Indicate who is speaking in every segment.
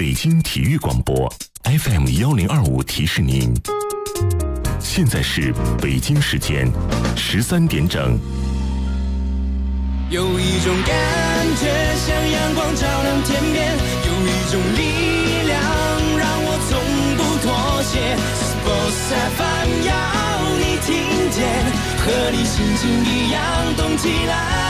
Speaker 1: 北京体育广播 FM1025提示您，现在是北京时间13点整。
Speaker 2: 有一种感觉像阳光照亮天边，有一种力量让我从不妥协。Sports FM 要你听见，和你心情一样动起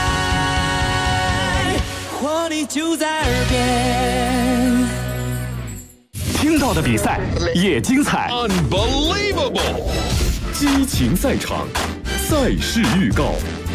Speaker 2: 来，活力就在耳边。
Speaker 3: 听到的比赛也精彩
Speaker 4: Unbelievable
Speaker 3: 激情赛场，赛事预告。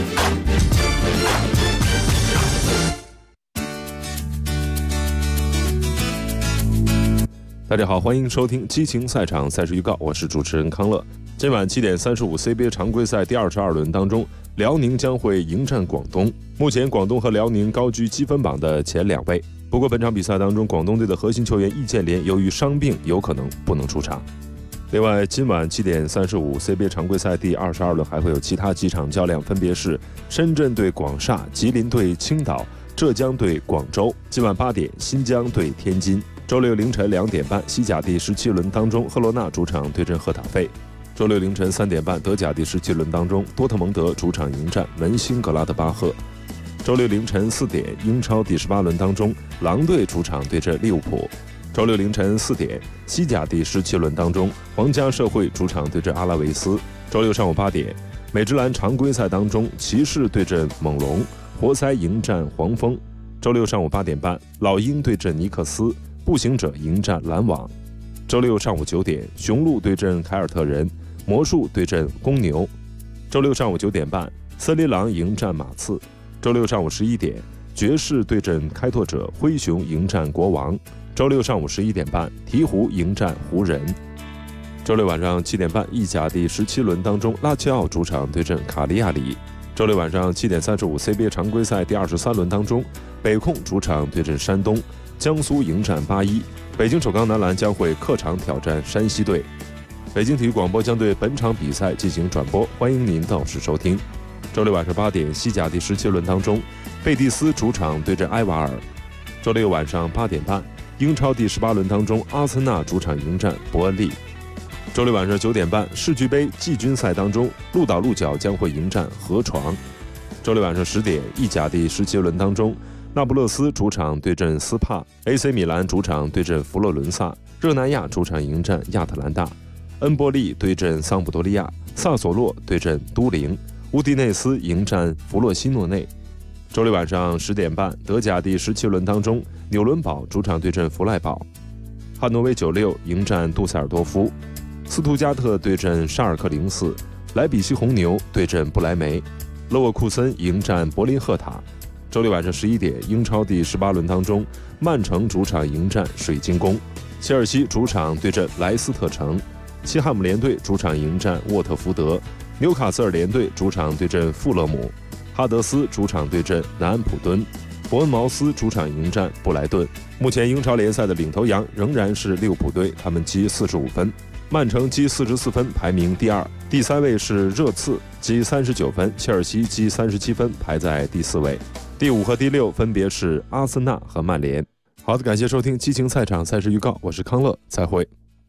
Speaker 5: 大家好，欢迎收听激情赛场赛事预告，我是主持人康乐。今晚7点35 CBA 常规赛第22轮当中，辽宁将会迎战广东。目前广东和辽宁高居积分榜的前2位。不过本场比赛当中，广东队的核心球员易建联由于伤病有可能不能出场。另外，今晚7点35 CBA 常规赛第22轮还会有其他几场较量，分别是深圳对广厦、吉林对青岛、浙江对广州。今晚8点，新疆对天津。周六凌晨2点半，西甲第17轮当中，赫罗纳主场对阵赫塔费。周六凌晨3点半，德甲第17轮当中，多特蒙德主场迎战门兴格拉德巴赫。周六凌晨4点，英超第18轮当中，狼队主场对阵利物浦。周六凌晨4点，西甲第17轮当中，皇家社会主场对阵阿拉维斯。周六上午8点，美职篮常规赛当中，骑士对阵猛龙，活塞迎战黄蜂。周六上午8点半，老鹰对阵尼克斯，步行者迎战篮网。周六上午9点，雄鹿对阵凯尔特人，魔术对阵公牛。周六上午9点半，森林狼迎战马刺。周六上午11点，爵士对阵开拓者，灰熊迎战国王。周六上午11点半，鹈鹕迎战湖人。周六晚上7点半，意甲第17轮当中，拉齐奥主场对阵卡利亚里。周六晚上7点35 CBA 常规赛第23轮当中，北控主场对阵山东，江苏迎战81。北京首钢男篮将会客场挑战山西队。北京体育广播将对本场比赛进行转播，欢迎您到时收听。周六晚上8点，西甲第17轮当中，贝蒂斯主场对阵埃瓦尔。周六晚上8点半，英超第18轮当中，阿森纳主场迎战伯恩利。周六晚上9点半，世俱杯季军赛当中，鹿岛鹿角将会迎战河床。周六晚上10点，意甲第17轮当中，那不勒斯主场对阵斯帕， AC 米兰主场对阵佛罗伦萨，热那亚主场迎战亚特兰大，恩波利对阵桑普多利亚，萨索洛对阵都灵，乌迪内斯迎战弗洛西诺内。周六晚上10点半，德甲第17轮当中，纽伦堡主场对阵弗赖堡，汉诺威96迎战杜塞尔多夫，斯图加特对阵沙尔克04，莱比锡红牛对阵不莱梅，勒沃库森迎战柏林赫塔。周六晚上11点，英超第18轮当中，曼城主场迎战水晶宫，切尔西主场对阵莱斯特城，西汉姆联队主场迎战沃特福德，纽卡斯尔联队主场对阵富勒姆，哈德斯主场对阵南安普敦，伯恩茅斯主场迎战布莱顿。目前英超联赛的领头羊仍然是利物浦队，他们积45分，曼城积44分，排名第2，第3位是热刺积39分，切尔西积37分，排在第4位。第5和第6分别是阿森纳和曼联。好的，感谢收听激情赛场赛事预告，我是康乐，再会。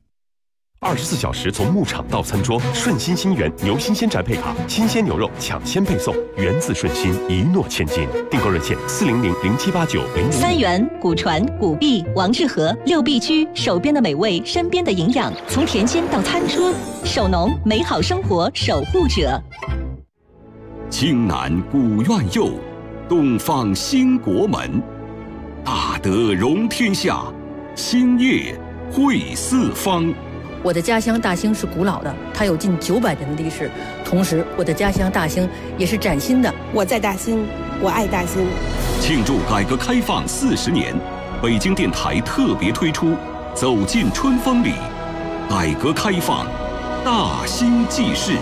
Speaker 3: 24小时从牧场到餐桌，顺心新源牛新鲜宅配卡，新鲜牛肉抢先配送，源自顺心，一诺千金。订购热线400078900。
Speaker 6: 三元、古传、古碧、王致和6必居，手边的美味，身边的营养，从田间到餐桌，守农，美好生活守护者。
Speaker 7: 青南古院右，东方兴国门，大德容天下，兴业惠四方。
Speaker 8: 我的家乡大兴是古老的，它有近900年的历史。同时，我的家乡大兴也是崭新的。
Speaker 9: 我在大兴，我爱大兴。
Speaker 7: 庆祝改革开放40年，北京电台特别推出《走进春风里》，改革开放，大兴纪事。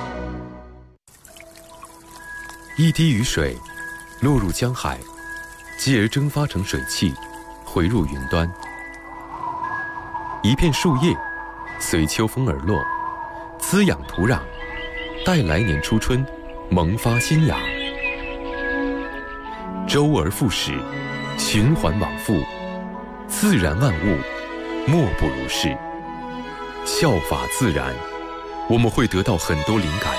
Speaker 10: 一滴雨水落入江海，继而蒸发成水汽，回入云端。一片树叶随秋风而落，滋养土壤，待来年初春萌发新芽。周而复始，循环往复， 自然万物莫不如是。效法自然，我们会得到很多灵感。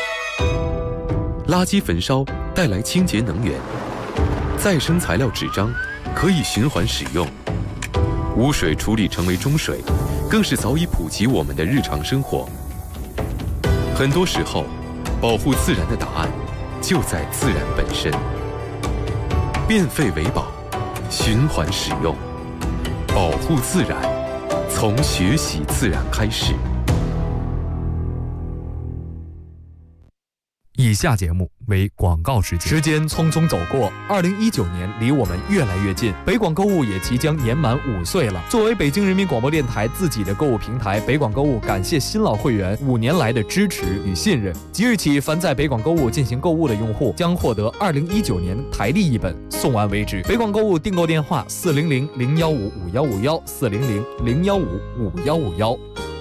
Speaker 10: 垃圾焚烧带来清洁能源，再生材料纸张可以循环使用，污水处理成为中水，更是早已普及我们的日常生活。很多时候，保护自然的答案就在自然本身。变废为宝，循环使用，保护自然，从学习自然开始。
Speaker 11: 以下节目为广告时间。时间匆匆走过，2019年离我们越来越近，北广购物也即将年满5岁了。作为北京人民广播电台自己的购物平台，北广购物感谢新老会员5年来的支持与信任。即日起，凡在北广购物进行购物的用户将获得2019年台历一本，送完为止。北广购物订购电话：400-015-5151，400-015-5151。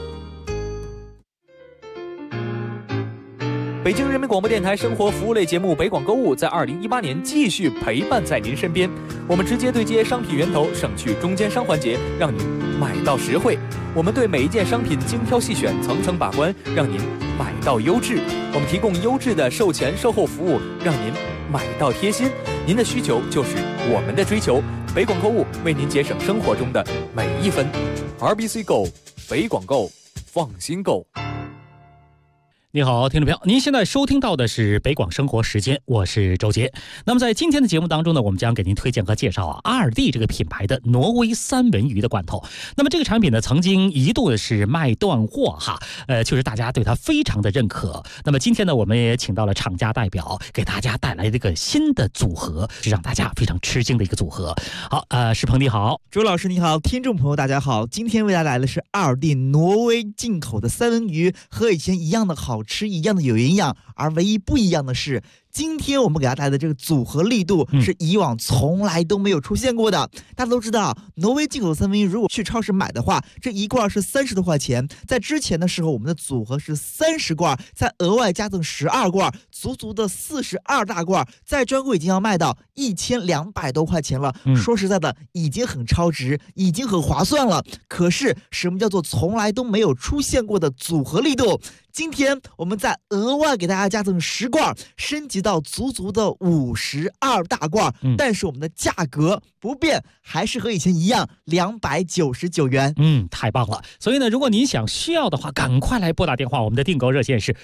Speaker 11: 北京人民广播电台生活服务类节目《北广购物》在2018年继续陪伴在您身边。我们直接对接商品源头，省去中间商环节，让您买到实惠。我们对每一件商品精挑细选，层层把关，让您买到优质。我们提供优质的售前售后服务，让您买到贴心。您的需求就是我们的追求。北广购物为您节省生活中的每一分。RBC Go， 北广购，放心购。
Speaker 12: 你好，听众朋友，您现在收听到的是北广生活时间，我是周杰。那么在今天的节目当中呢，我们将给您推荐和介绍阿尔蒂这个品牌的挪威三文鱼的罐头。那么这个产品呢，曾经一度是卖断货哈，确实大家对它非常的认可。那么今天呢，我们也请到了厂家代表，给大家带来这个新的组合，是让大家非常吃惊的一个组合。好，石鹏你好，
Speaker 13: 朱老师你好，听众朋友大家好，今天为大家来的是阿尔蒂挪威进口的三文鱼，和以前一样的好吃，一样的有营养，而唯一不一样的是，今天我们给大家带来的这个组合力度是以往从来都没有出现过的。大家都知道，挪威进口的三文鱼如果去超市买的话，这一罐是30多块钱。在之前的时候，我们的组合是30罐，再额外加赠12罐，足足的42大罐，在专柜已经要卖到1200多块钱了。说实在的，已经很超值，已经很划算了。可是什么叫做从来都没有出现过的组合力度？今天我们再额外给大家加赠10罐，升级到足足的52大罐，但是我们的价格不变，还是和以前一样299元。
Speaker 12: 太棒了！所以呢，如果您需要的话，赶快来拨打电话，我们的订购热线是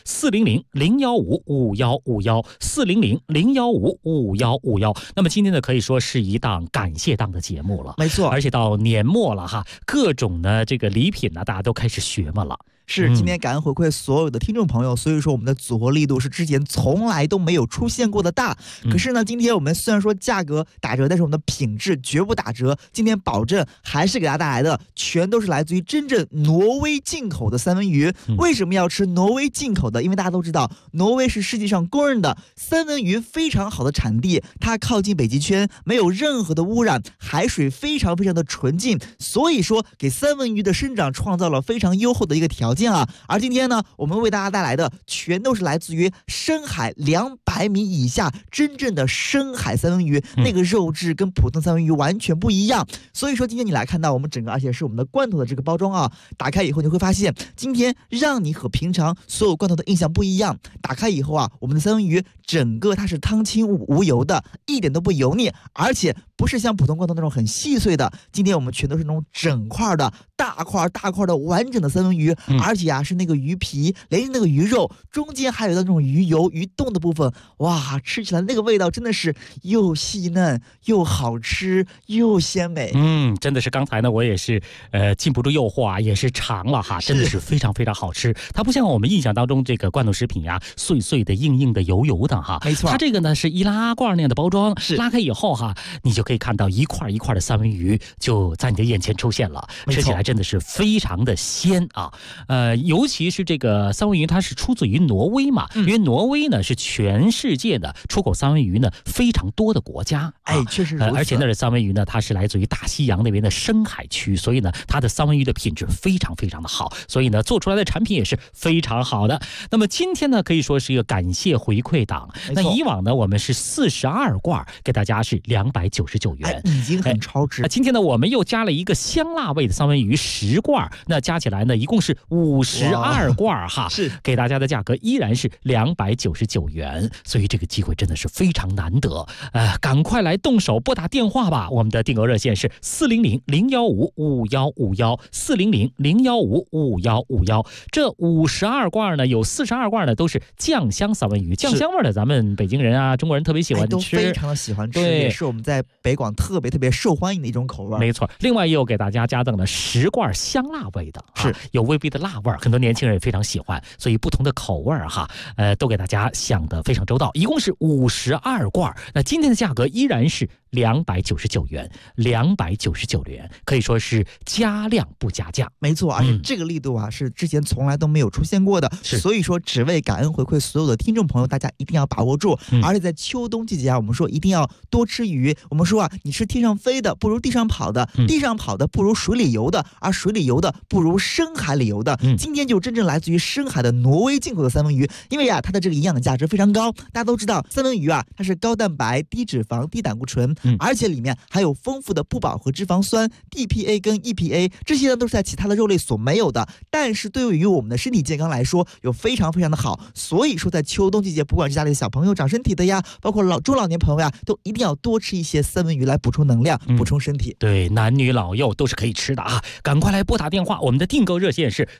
Speaker 12: 400-015-5151，400-015-5151。那么今天呢，可以说是一档感谢档的节目了，
Speaker 13: 没错。
Speaker 12: 而且到年末了哈，各种呢这个礼品呢，大家都开始学嘛了。
Speaker 13: 是，今天感恩回馈所有的听众朋友，所以说我们的组合力度是之前从来都没有出现过的大。可是呢，今天我们虽然说价格打折，但是我们的品质绝不打折。今天保证还是给大家带来的全都是来自于真正挪威进口的三文鱼。为什么要吃挪威进口的？因为大家都知道，挪威是世界上公认的三文鱼非常好的产地，它靠近北极圈，没有任何的污染，海水非常非常的纯净，所以说给三文鱼的生长创造了非常优厚的一个条件。而今天呢，我们为大家带来的全都是来自于深海200米以下真正的深海三文鱼，那个肉质跟普通三文鱼完全不一样。所以说今天你来看到我们整个，而且是我们的罐头的这个包装啊，打开以后你会发现，今天让你和平常所有罐头的印象不一样。打开以后啊，我们的三文鱼整个它是汤清无油的，一点都不油腻，而且不是像普通罐头那种很细碎的，今天我们全都是那种整块的大块的完整的三文鱼，而且啊是那个鱼皮连那个鱼肉中间还有那种鱼油鱼冻的部分，哇，吃起来那个味道真的是又细嫩又好吃又鲜美。
Speaker 12: 真的是刚才呢我也是禁不住诱惑啊，也是尝了哈，真的是非常非常好吃。它不像我们印象当中这个罐头食品呀，碎碎的硬硬的油油的哈，
Speaker 13: 没错，
Speaker 12: 它这个呢是易拉罐那样的包装，拉开以后哈，你就可以看到一块一块的三文鱼就在你的眼前出现了，吃起来真的是非常的鲜啊。尤其是这个三文鱼，它是出自于挪威嘛，因为挪威呢是全世界的出口三文鱼呢非常多的国家。
Speaker 13: 确实如此。
Speaker 12: 而且那的三文鱼呢，它是来自于大西洋那边的深海区，所以呢，它的三文鱼的品质非常非常的好，所以呢，做出来的产品也是非常好的。那么今天呢，可以说是一个感谢回馈档。那以往呢，我们是42罐，给大家是299元，
Speaker 13: 已经很超值。
Speaker 12: 那今天呢，我们又加了一个香辣味的三文鱼10罐，那加起来呢，一共是52罐哈，
Speaker 13: 是
Speaker 12: 给大家的价格依然是299元，所以这个机会真的是非常难得。赶快来动手拨打电话吧，我们的订购热线是400-015-5151，400-015-5151。这52罐呢，有42罐呢都是酱香三文鱼，酱香味的咱们北京人啊、中国人特别喜欢吃，
Speaker 13: 都非常的喜欢吃，
Speaker 12: 对，
Speaker 13: 也是我们在北广特别受欢迎的一种口味。
Speaker 12: 没错，另外又给大家加赠了10罐香辣味的，
Speaker 13: 是
Speaker 12: 有微微的辣味，很多年轻人也非常喜欢，所以不同的口味哈，都给大家想得非常周到，一共是52罐。那今天的价格依然是299元，299元，可以说是加量不加价。
Speaker 13: 没错，而且这个力度啊，是之前从来都没有出现过的，所以说只为感恩回馈所有的听众朋友，大家一定要把握住。而且在秋冬季节啊，我们说一定要多吃鱼。我们说啊，你吃天上飞的不如地上跑的，地上跑的不如水里游的，而水里游的不如深海里游的。今天就真正来自于深海的挪威进口的三文鱼，因为啊，它的这个营养的价值非常高。大家都知道，三文鱼啊，它是高蛋白、低脂肪、低胆固醇，而且里面还有丰富的不饱和脂肪酸 DPA 跟 EPA， 这些呢都是在其他的肉类所没有的，但是对于我们的身体健康来说有非常非常的好。所以说在秋冬季节，不管是家里的小朋友长身体的呀，包括中老年朋友呀，都一定要多吃一些三文鱼来补充能量，补充身体。
Speaker 12: 对，男女老幼都是可以吃的啊！赶快来拨打电话，我们的订购热线是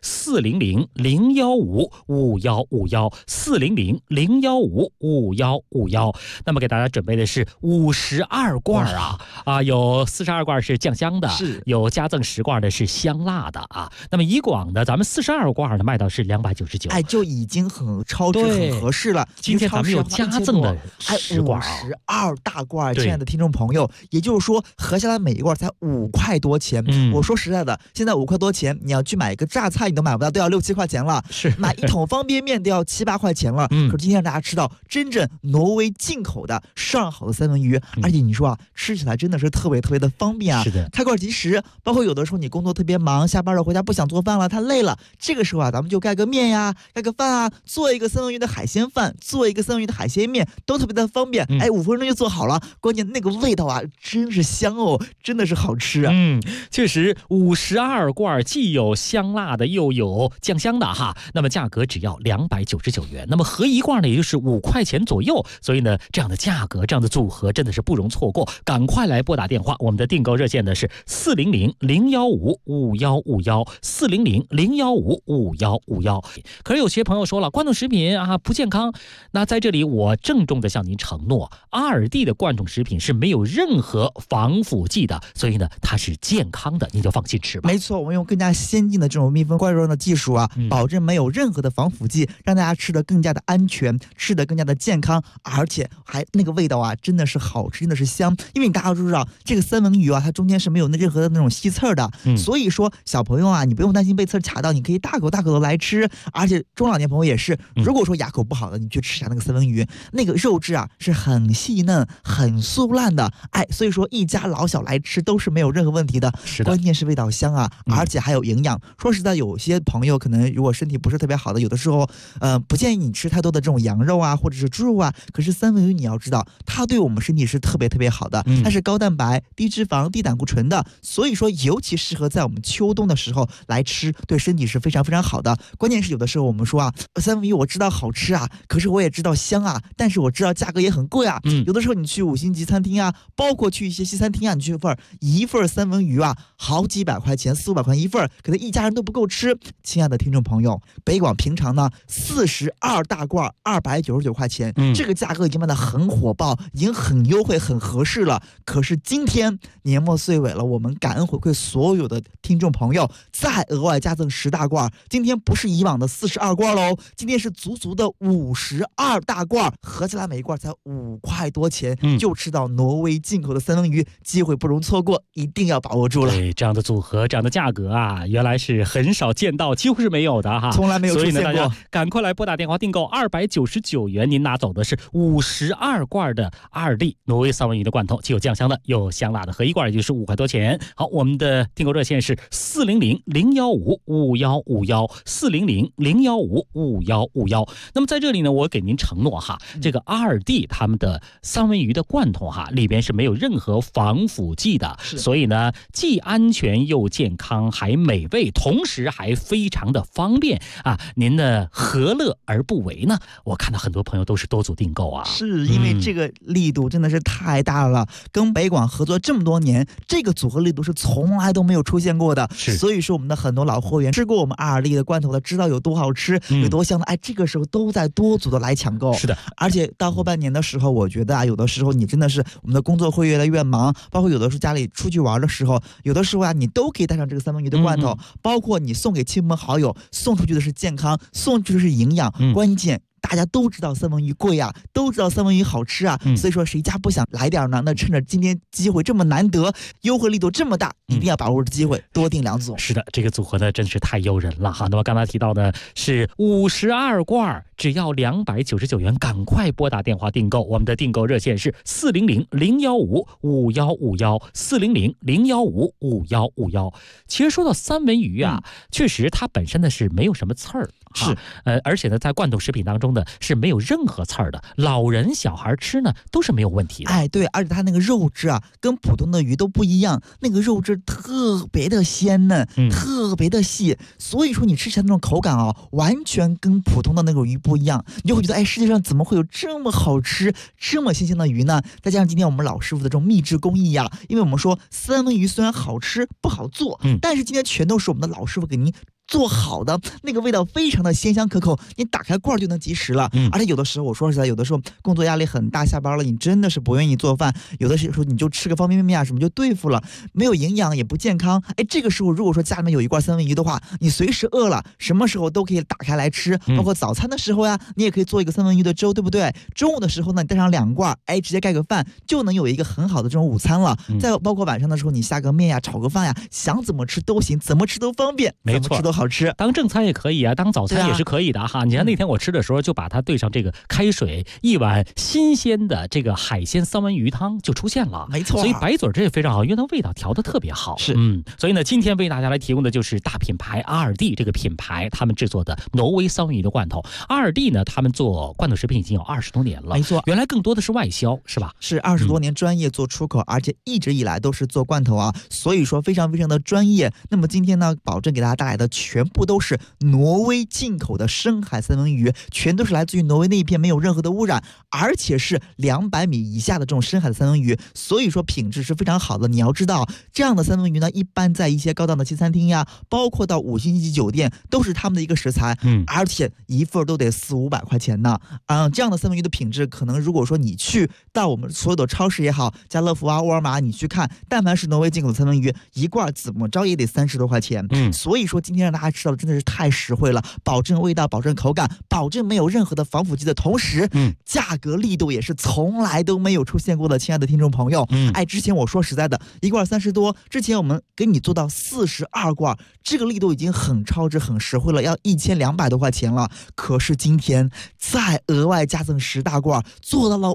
Speaker 12: 400-015-5151，400-015-5151。那么给大家准备的是52罐有42罐是酱香的，有加赠10罐的是香辣的啊。那么以往的咱们42罐的卖到是299，
Speaker 13: 就已经很超值很合适了。
Speaker 12: 今天咱们有加赠的10罐
Speaker 13: ，52大罐，亲爱的听众朋友，也就是说合下来每一罐才5块多钱。我说实在的，现在5块多钱，你要去买一个榨菜你都买不到，都要6、7块钱了。买一桶方便面都要7、8块钱了。可是今天让大家吃到真正挪威进口的上好的三文鱼，而且你说啊，吃起来真的是特别的方便啊。
Speaker 12: 是的，
Speaker 13: 开罐即食。包括有的时候你工作特别忙，下班了回家不想做饭了，太累了，这个时候啊，咱们就盖个面呀，盖个饭啊，做一个三文鱼的海鲜饭，做一个三文鱼的海鲜面，都特别的方便。5分钟就做好了，关键那个味道啊，真是香哦，真的是好吃啊。
Speaker 12: 确实52罐既有香辣的，又有酱香的哈。那么价格只要299元，那么合一罐呢，也就是5块钱左右。所以呢，这样的价格，这样的组合真的是不容错过。赶快来拨打电话，我们的订购热线呢是400-015-5151，400-015-5151。可是有些朋友说了，罐头食品啊不健康，那在这里我郑重的向您承诺，阿尔蒂的罐头食品是没有任何防腐剂的，所以呢它是健康的，您就放心吃吧。
Speaker 13: 没错，我们用更加先进的这种密封罐装的技术啊，保证没有任何的防腐剂，让大家吃得更加的安全，吃得更加的健康，而且还那个味道啊，真的是好吃，真的是香。因为大家都知道，这个三文鱼啊，它中间是没有任何的那种吸刺的，所以说小朋友啊，你不用担心被刺卡到，你可以大口的来吃。而且中老年朋友也是，如果说牙口不好的，你去吃一下那个三文鱼，那个肉质啊是很细嫩、很酥烂的，所以说一家老小来吃都是没有任何问题的。关键是味道香啊，而且还有营养。说实在，有些朋友可能如果身体不是特别好的，有的时候不建议你吃太多的这种羊肉啊，或者是猪肉啊。可是三文鱼你要知道，它对我们身体是特别好的，它是高蛋白、低脂肪、低胆固醇的，所以说尤其适合在我们秋冬的时候来吃，对身体是非常好的。关键是有的时候我们说啊，三文鱼我知道好吃啊，可是我也知道香啊，但是我知道价格也很贵啊。有的时候你去5星级餐厅啊，包括去一些西餐厅啊，你去一份三文鱼啊，好几百块钱，400-500块钱一份，可能一家人都不够吃。亲爱的听众朋友，北广平常呢42大罐299块钱，这个价格已经卖得很火爆，已经很优惠很合合适了。可是今天年末岁尾了，我们感恩回馈所有的听众朋友，再额外加赠10大罐。今天不是以往的42罐喽，今天是足足的52大罐，合起来每一罐才5块多钱，就吃到挪威进口的三文鱼，机会不容错过，一定要把握住了。
Speaker 12: 对，这样的组合，这样的价格啊，原来是很少见到，几乎是没有的哈，
Speaker 13: 从来没有出现过。
Speaker 12: 所以呢，大家赶快来拨打电话订购299元，您拿走的是52罐的2D挪威三文鱼的罐头，既有酱香的，有香辣的，合一罐也就是5块多钱。好，我们的订购热线是400-015-5151，400-015-5151。那么在这里呢，我给您承诺哈，这个2D他们的三文鱼的罐头哈，里边是没有任何防腐剂的，所以呢，既安全又健康，还美味，同时还非常的方便啊！您呢，何乐而不为呢？我看到很多朋友都是多组订购啊，
Speaker 13: 是因为这个力度真的是太大了，跟北广合作这么多年，这个组合力度是从来都没有出现过的。所以说我们的很多老货源吃过我们2D的罐头的，知道有多好吃，有多香的，哎，这个时候都在多组的来抢购。
Speaker 12: 是的，
Speaker 13: 而且到后半年的时候，我觉得啊，有的时候你真的是我们的工作会越来越忙，包括有的时候家里出去玩的时候，有的时候啊，你都可以带上这个三文鱼的罐头，包括你送给亲朋好友，送出去的是健康，送出去的是营养，关键大家都知道三文鱼贵啊，都知道三文鱼好吃啊，所以说谁家不想来点呢？那趁着今天机会这么难得，优惠力度这么大，一定要把握住机会，多订2组。
Speaker 12: 是的，这个组合呢真是太诱人了哈。那么刚才提到呢是52罐，只要299元，赶快拨打电话订购。我们的订购热线是400-015-5151，400-015-5151。其实说到三文鱼啊，确实它本身呢是没有什么刺儿，
Speaker 13: 是
Speaker 12: 而且呢在罐头食品当中呢是没有任何刺儿的，老人小孩吃呢都是没有问题的。
Speaker 13: 哎，对，而且它那个肉质啊跟普通的鱼都不一样，那个肉质特别的鲜嫩，特别的细，所以说你吃起来那种口感啊，完全跟普通的那种鱼不一样，你就会觉得哎，世界上怎么会有这么好吃这么新鲜的鱼呢？再加上今天我们老师傅的这种秘制工艺呀，因为我们说三文鱼虽然好吃不好做，但是今天全都是我们的老师傅给您做好的，那个味道非常的鲜香可口，你打开罐就能及时了。而且有的时候我说实在，有的时候工作压力很大，下班了你真的是不愿意做饭，有的时候你就吃个方便面啊什么就对付了，没有营养也不健康。哎，这个时候如果说家里面有一罐三文鱼的话，你随时饿了什么时候都可以打开来吃，包括早餐的时候呀，你也可以做一个三文鱼的粥，对不对？中午的时候呢，你带上2罐，哎，直接盖个饭就能有一个很好的这种午餐了。再包括晚上的时候，你下个面呀，炒个饭呀，想怎么吃都行，怎么吃都方便，
Speaker 12: 没错，
Speaker 13: 怎么吃都好吃。
Speaker 12: 当正餐也可以啊，当早餐也是可以的哈。你看那天我吃的时候，就把它兑上这个开水，一碗新鲜的这个海鲜三文鱼汤就出现了，
Speaker 13: 没错。
Speaker 12: 所以白嘴这也非常好，因为它味道调得特别好。
Speaker 13: 是，
Speaker 12: 所以呢，今天为大家来提供的就是大品牌2D这个品牌他们制作的挪威三文鱼的罐头。2D呢，他们做罐头食品已经有20多年了，
Speaker 13: 没错。
Speaker 12: 原来更多的是外销，是吧？
Speaker 13: 是20多年专业做出口，而且一直以来都是做罐头啊，所以说非常非常的专业。那么今天呢，保证给大家带来的全部都是挪威进口的深海三文鱼，全都是来自于挪威那一片，没有任何的污染，而且是200米以下的这种深海的三文鱼，所以说品质是非常好的。你要知道，这样的三文鱼呢，一般在一些高档的西餐厅呀，包括到5星级酒店，都是他们的一个食材，而且一份都得400-500块钱呢。这样的三文鱼的品质，可能如果说你去到我们所有的超市也好，家乐福啊、沃尔玛，你去看，但凡是挪威进口的三文鱼，一罐怎么着也得30多块钱。所以说今天让大家吃到的真的是太实惠了，保证味道，保证口感，保证没有任何的防腐剂的同时，价格力度也是从来都没有出现过的。亲爱的听众朋友，哎，之前我说实在的，一罐30多，之前我们给你做到42罐，这个力度已经很超值、很实惠了，要1200多块钱了。可是今天再额外加赠10大罐，做到了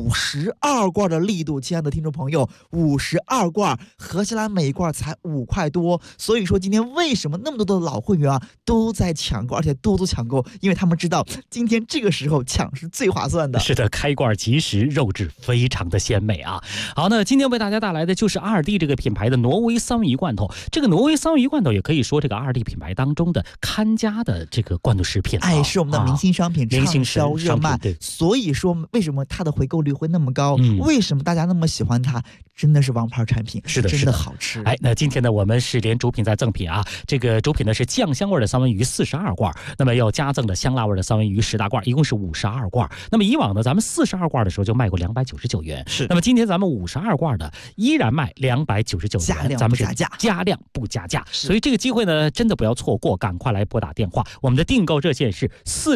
Speaker 13: 52罐的力度。亲爱的听众朋友，52罐合起来每一罐才5块多，所以说今天为什么那么多的老会员啊都在抢购，而且多多抢购，因为他们知道今天这个时候抢是最划算的。
Speaker 12: 是的，开罐即食，肉质非常的鲜美啊。好，那今天为大家带来的就是2D这个品牌的挪威三文鱼罐头。这个挪威三文鱼罐头也可以说这个2D品牌当中的看家的这个罐头食品，
Speaker 13: 哎，是我们的明星商品，畅销热卖。所以说为什么它的回购率会那么高？为什么大家那么喜欢它？真的是王牌产品，
Speaker 12: 是的，
Speaker 13: 真的好吃。
Speaker 12: 哎，那今天呢，我们是连主品再赠品啊，这个主品呢是是酱香味的三文鱼42罐，那么要加赠的香辣味的三文鱼10大罐，一共是52罐。那么以往呢，咱们42罐的时候就卖过299元，
Speaker 13: 是。
Speaker 12: 那么今天咱们52罐的依然卖299元，咱们是加量不加价，所以这个机会呢，真的不要错过，赶快来拨打电话，我们的订购热线是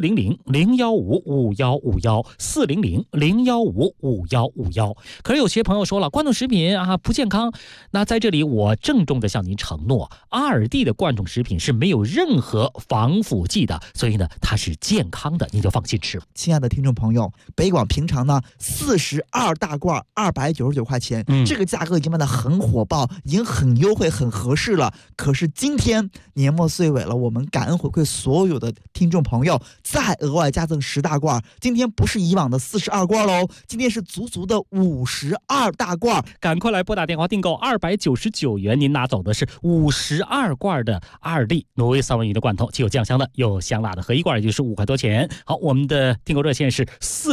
Speaker 12: 400-015-5151，400-015-5151。可是有些朋友说了，罐头食品啊不健康，那在这里我郑重的向您承诺，阿尔蒂的罐头食品是没有任何防腐剂的，所以呢它是健康的，您就放心吃。
Speaker 13: 亲爱的听众朋友，北广平常呢42大罐299块钱，这个价格已经卖得很火爆，已经很优惠很合适了。可是今天年末岁尾了，我们感恩回馈所有的听众朋友，再额外加赠10大罐，今天不是以往的42罐喽，今天是足足的52大罐。
Speaker 12: 赶快来拨打电话订购299元，您拿走的是52罐的阿尔蒂挪威三文鱼的罐头，既有酱香的又香辣的，合一罐也就是5块多钱。好，我们的订购热线是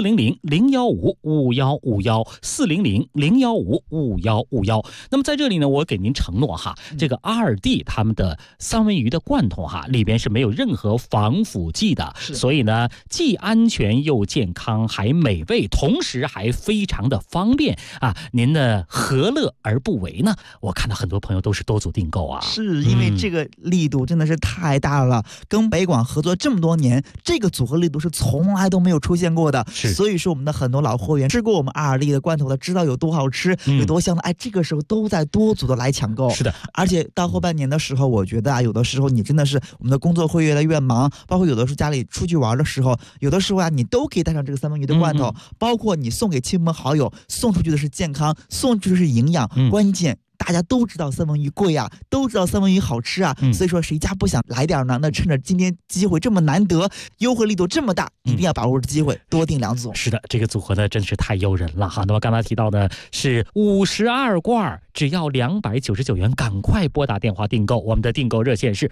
Speaker 12: 400-015-5151，400-015-5151。那么在这里呢，我给您承诺哈，这个阿尔蒂他们的三文鱼的罐头哈，里边是没有任何防腐剂的，所以呢，既安全又健康，还美味，同时还非常的方便啊！您呢，何乐而不为呢？我看到很多朋友都是多组订购啊，
Speaker 13: 是因为这个力度真的是太大了，跟北广合作这么多年，这个组合力度是从来都没有出现过的，所以说我们的很多老货源吃过我们阿尔蒂的罐头的，知道有多好吃，有多香的，哎，这个时候都在多组的来抢购。
Speaker 12: 是的，
Speaker 13: 而且到后半年的时候，我觉得啊，有的时候你真的是我们的工作会越来越忙，包括有的时候家里出去玩的时候，有的时候啊，你都可以带上这个三文鱼的罐头，包括你送给亲朋好友，送出去的是健康，送出去的是营养，关键大家都知道三文鱼贵啊，都知道三文鱼好吃啊，所以说谁家不想来点呢？那趁着今天机会这么难得，优惠力度这么大，一定要把握着机会，多订2组。
Speaker 12: 是的，这个组合呢真是太诱人了哈。那么刚才提到的是52罐，只要299元，赶快拨打电话订购。我们的订购热线是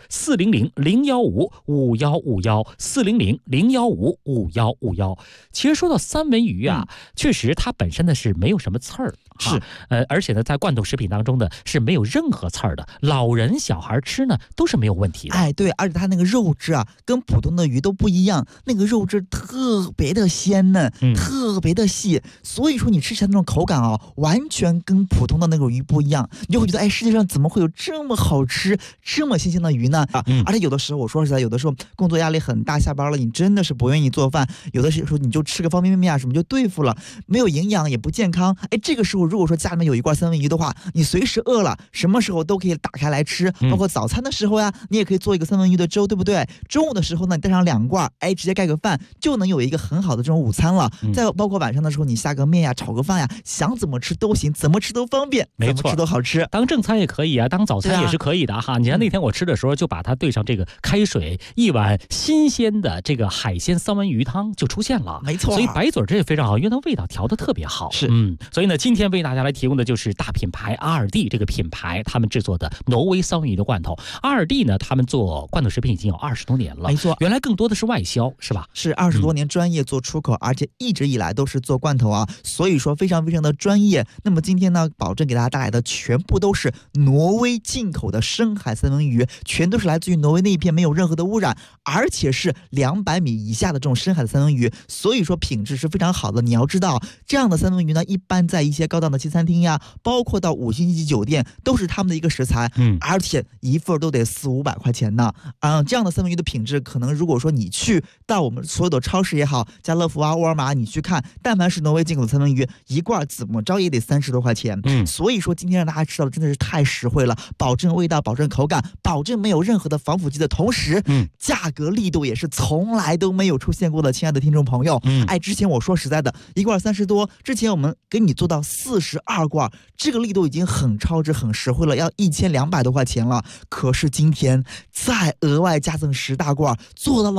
Speaker 12: 400-015-5151，400-015-5151。其实说到三文鱼啊，确实它本身呢是没有什么刺儿。
Speaker 13: 是，
Speaker 12: 而且呢，在罐头食品当中呢是没有任何刺儿的，老人小孩吃呢都是没有问题的。
Speaker 13: 哎，对，而且它那个肉质啊，跟普通的鱼都不一样，那个肉质特别的鲜嫩，特别的细，所以说你吃起来那种口感啊，完全跟普通的那种鱼不一样，你就会觉得，哎，世界上怎么会有这么好吃、这么新鲜的鱼呢？而且有的时候，我说实在，有的时候工作压力很大，下班了，你真的是不愿意做饭，有的时候你就吃个方便面啊什么就对付了，没有营养也不健康。哎，这个时候如果说家里面有一罐三文鱼的话，你随时饿了，什么时候都可以打开来吃，包括早餐的时候呀，你也可以做一个三文鱼的粥，对不对？中午的时候呢，你带上2罐，哎，直接盖个饭，就能有一个很好的这种午餐了。再包括晚上的时候，你下个面呀，炒个饭呀，想怎么吃都行，怎么吃都方便，
Speaker 12: 没错，
Speaker 13: 怎么吃都好吃。
Speaker 12: 当正餐也可以啊，当早餐也是可以的哈。你看那天我吃的时候，就把它兑上这个开水，一碗新鲜的这个海鲜三文鱼汤就出现了，
Speaker 13: 没错。
Speaker 12: 所以白嘴这也非常好，因为它味道调得特别好。
Speaker 13: 是，
Speaker 12: 所以呢，今天为大家来提供的就是大品牌阿尔蒂这个品牌他们制作的挪威三文鱼的罐头。阿尔蒂呢，他们做罐头食品已经有20多年了，
Speaker 13: 没错。
Speaker 12: 原来更多的是外销，是吧？
Speaker 13: 是20多年专业做出口，而且一直以来都是做罐头啊，所以说非常非常的专业。那么今天呢，保证给大家带来的全部都是挪威进口的深海三文鱼，全都是来自于挪威那一片，没有任何的污染，而且是200米以下的这种深海的三文鱼，所以说品质是非常好的。你要知道，这样的三文鱼呢，一般在一些高档的西餐厅呀，包括到5星级酒店，都是他们的一个食材，而且一份都得400-500块钱呢。这样的三文鱼的品质，可能如果说你去到我们所有的超市也好，家乐福啊、沃尔玛，你去看，但凡是挪威进口的三文鱼，一罐怎么着也得30多块钱。所以说今天让大家吃到的真的是太实惠了，保证味道，保证口感，保证没有任何的防腐剂的同时，价格力度也是从来都没有出现过的。亲爱的听众朋友，哎，之前我说实在的，一罐30多，之前我们给你做到42罐，这个力度已经很超值、很实惠了，要1200多块钱了。可是今天再额外加赠10大罐，做到了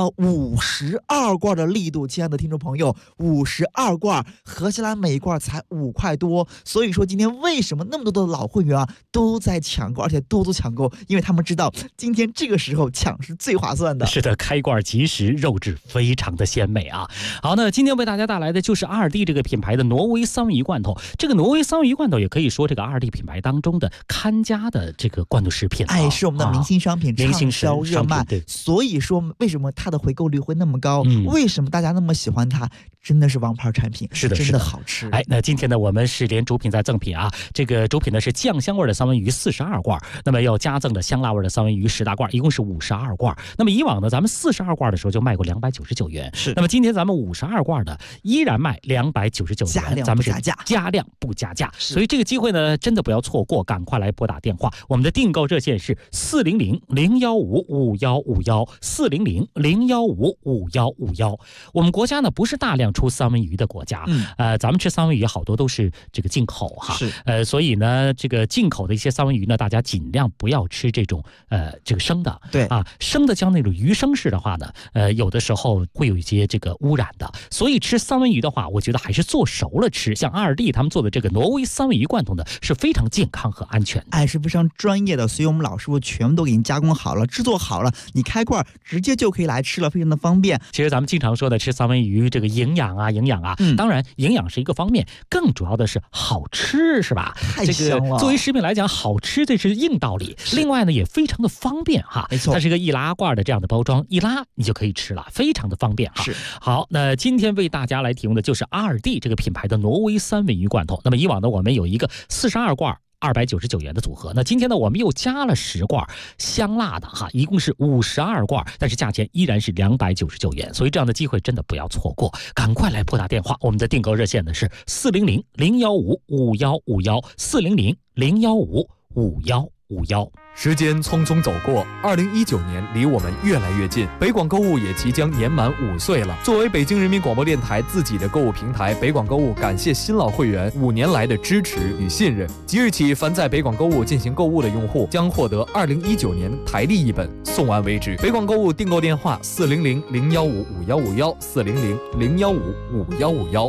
Speaker 13: 52罐的力度。亲爱的听众朋友，52罐合起来每一罐才5块多。所以说今天为什么那么多的老会员啊都在抢购，而且多抢购，因为他们知道今天这个时候抢是最划算的。
Speaker 12: 是的，开罐即食，肉质非常的鲜美啊。好，那今天为大家带来的就是阿尔蒂这个品牌的挪威三文鱼罐头。这个挪威三文鱼罐头也可以说这个阿尔蒂品牌当中的看家的这个罐头食品，
Speaker 13: 是我们的明星商品，畅销热卖。所以说为什么它的回购率会那么高？为什么大家那么喜欢它？真的是王牌产品，
Speaker 12: 是的，
Speaker 13: 真的好吃。
Speaker 12: 那今天呢，我们是连主品在赠品啊，这个主品呢是酱香味的三文鱼42罐，那么要加赠的香辣味的三文鱼10大罐，一共是52罐。那么以往呢，咱们42罐的时候就卖过299元，
Speaker 13: 是。
Speaker 12: 那么今天咱们52罐的依然卖299元，咱们是加量不加价，所以这个机会呢，真的不要错过，赶快来拨打电话，我们的订购热线是400-015-5151，400-015-5151。我们国家呢不是大量出三文鱼的国家，咱们吃三文鱼好多都是这个进口哈，
Speaker 13: 是，
Speaker 12: 所以呢，这个进口的一些三文鱼呢，大家尽量不要吃这种这个生的，
Speaker 13: 对
Speaker 12: 啊，生的像那种鱼生式的话呢，有的时候会有一些这个污染的，所以吃三文鱼的话，我觉得还是做熟了吃。像阿尔蒂他们做的这个挪威三文鱼罐头呢，是非常健康和安全，
Speaker 13: 是非常专业的，所以我们老师傅全部都给你加工好了，制作好了，你开罐直接就可以来吃了，非常的方便。
Speaker 12: 其实咱们经常说的吃三文鱼，这个营养啊，当然营养是一个方面，更主要的是好吃，是吧？
Speaker 13: 太香了。
Speaker 12: 这个作为食品来讲，好吃这是硬道理。另外呢，也非常的方便哈，
Speaker 13: 没错，
Speaker 12: 它是一个易拉罐的这样的包装，一拉你就可以吃了，非常的方便哈。
Speaker 13: 是。
Speaker 12: 好，那今天为大家来提供的就是阿尔蒂这个品牌的挪威三文鱼罐头。那么以往呢，我们有一个42罐。299元的组合，那今天呢，我们又加了10罐香辣的哈，一共是52罐，但是价钱依然是299元，所以这样的机会真的不要错过，赶快来拨打电话，我们的订购热线呢是400-015-5151，400-015-5151。
Speaker 11: 时间匆匆走过，2019年离我们越来越近，北广购物也即将年满5岁了。作为北京人民广播电台自己的购物平台，北广购物感谢新老会员5年来的支持与信任。即日起，凡在北广购物进行购物的用户将获得2019年台历一本，送完为止。北广购物订购电话400-015-5151，400-015-5151。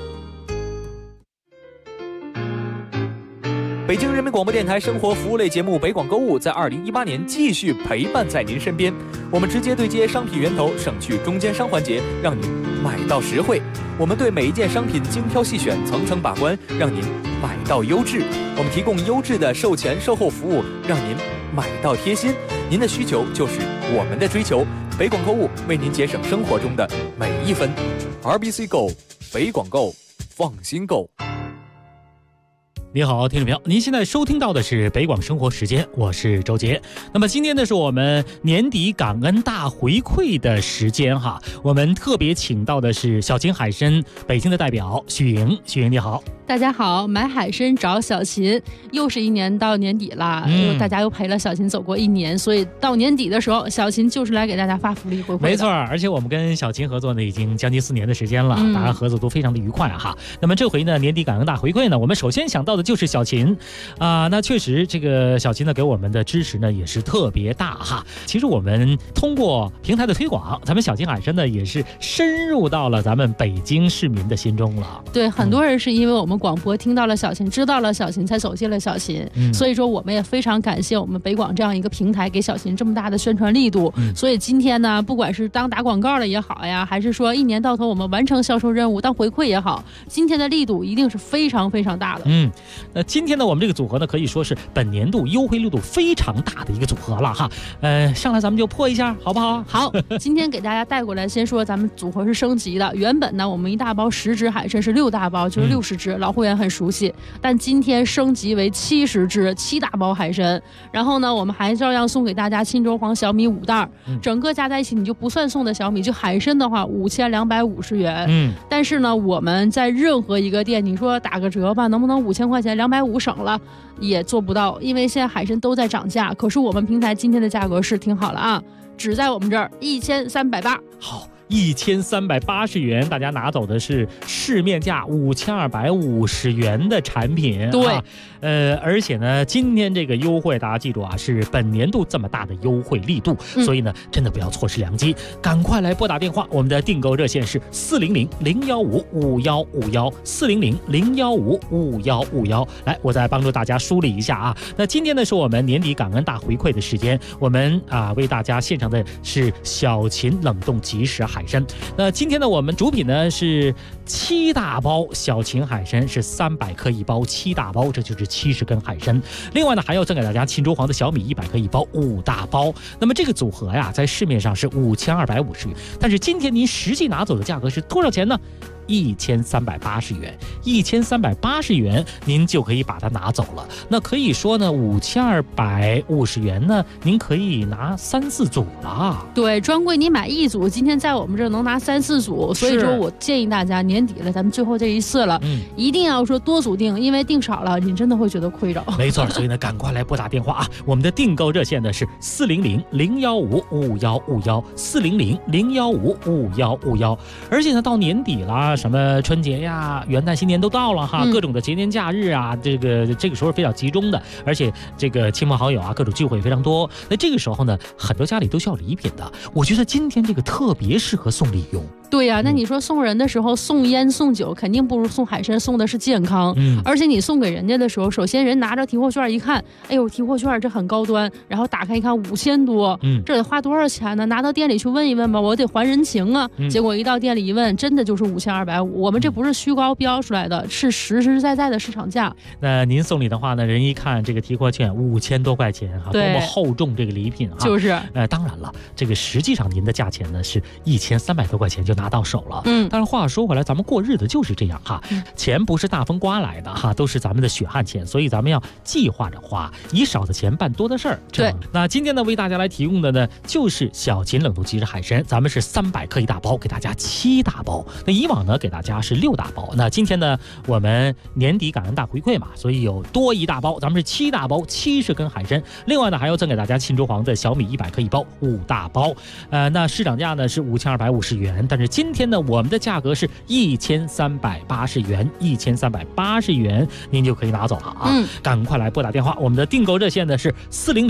Speaker 11: 北京人民广播电台生活服务类节目北广购物在2018年继续陪伴在您身边，我们直接对接商品源头，省去中间商环节，让您买到实惠。我们对每一件商品精挑细选，层层把关，让您买到优质。我们提供优质的售前售后服务，让您买到贴心。您的需求就是我们的追求，北广购物为您节省生活中的每一分。RBC Go， 北广购，放心购。
Speaker 12: 你好，听众朋友，您现在收听到的是北广生活时间，我是周杰。那么今天呢，是我们年底感恩大回馈的时间哈，我们特别请到的是小秦海参北京的代表许莹，许莹你好。
Speaker 14: 大家好，买海参找小秦，又是一年到年底了，大家又陪了小秦走过1年，所以到年底的时候，小秦就是来给大家发福利回馈的。
Speaker 12: 没错，而且我们跟小秦合作呢，已经将近4年的时间了，大家合作都非常的愉快哈。那么这回呢，年底感恩大回馈呢，我们首先想到的就是小秦那确实这个小秦呢给我们的支持呢也是特别大哈。其实我们通过平台的推广，咱们小秦海参呢也是深入到了咱们北京市民的心中了。
Speaker 14: 对，很多人是因为我们广播听到了小秦，知道了小秦，才走进了小秦，所以说我们也非常感谢我们北广这样一个平台给小秦这么大的宣传力度。所以今天呢，不管是当打广告了也好呀，还是说1年到头我们完成销售任务当回馈也好，今天的力度一定是非常非常大的。
Speaker 12: 今天呢，我们这个组合呢，可以说是本年度优惠力度非常大的一个组合了哈。上来咱们就破一下，好不好？
Speaker 14: 好，今天给大家带过来，先说咱们组合是升级的。原本呢，我们1大包10只海参是6大包，就是60只，老会员很熟悉。但今天升级为70只7大包海参，然后呢，我们还照样送给大家沁州黄小米5袋，整个加在一起你就不算送的小米，就海参的话5250元。但是呢，我们在任何一个店，你说打个折吧，能不能5000块钱250省了？也做不到，因为现在海参都在涨价。可是我们平台今天的价格是挺好了啊，只在我们这儿1380。
Speaker 12: 好 1380元，大家拿走的是市面价5250元的产品。
Speaker 14: 对，
Speaker 12: 而且呢，今天这个优惠大家记住啊，是本年度这么大的优惠力度，所以呢，真的不要错失良机，赶快来拨打电话，我们的订购热线是400-015-5151，400-015-5151。来，我再帮助大家梳理一下啊。那今天呢是我们年底感恩大回馈的时间，我们为大家献上的是小秦冷冻即食海参。那今天呢我们主品呢是7大包小秦海参，是300克一包7大包，这就是70根海参。另外呢还要赠给大家沁州黄的小米100克一包5大包。那么这个组合呀，在市面上是5250元，但是今天您实际拿走的价格是多少钱呢？1380元，1380元，您就可以把它拿走了。那可以说呢，5250元呢，您可以拿3、4组了。
Speaker 14: 对，专柜你买1组，今天在我们这儿能拿3、4组，所以说我建议大家年底了，咱们最后这一次了，一定要说多组订，因为订少了，你真的会觉得亏着。
Speaker 12: 没错，所以呢，赶快来拨打电话啊！我们的订购热线呢是400-015-5151，400-015-5151。而且呢，到年底了。什么春节呀、元旦、新年都到了哈，各种的节年假日啊，这个时候非常集中的，而且这个亲朋好友啊，各种聚会非常多。那这个时候呢，很多家里都需要礼品的。我觉得今天这个特别适合送礼用。
Speaker 14: 对呀，那你说送人的时候送烟送酒，肯定不如送海参送的是健康。而且你送给人家的时候，首先人拿着提货券一看，哎呦，提货券这很高端，然后打开一看5000多，这得花多少钱呢？拿到店里去问一问吧，我得还人情啊。结果一到店里一问，真的就是5250。我们这不是虚高标出来的，是实实在在的市场价。
Speaker 12: 那您送礼的话呢，人一看这个提货券5000多块钱哈，多么厚重这个礼品哈。
Speaker 14: 就是，
Speaker 12: 当然了，这个实际上您的价钱呢是1300多块钱就拿到手了。但是话说回来，咱们过日子就是这样哈，钱不是大风刮来的哈，都是咱们的血汗钱，所以咱们要计划着花，以少的钱办多的事儿。
Speaker 14: 对，
Speaker 12: 那今天呢，为大家来提供的呢，就是小秦冷冻即食海参，咱们是300克一大包，给大家7大包。那以往呢，给大家是6大包。那今天呢，我们年底感恩大回馈嘛，所以有多1大包，咱们是7大包，70根海参。另外呢，还要赠给大家沁州黄的小米100克一包5大包。那市场价呢是5250元，但是今天呢，我们的价格是1380元，1380元，您就可以拿走了啊！赶快来拨打电话，我们的订购热线呢是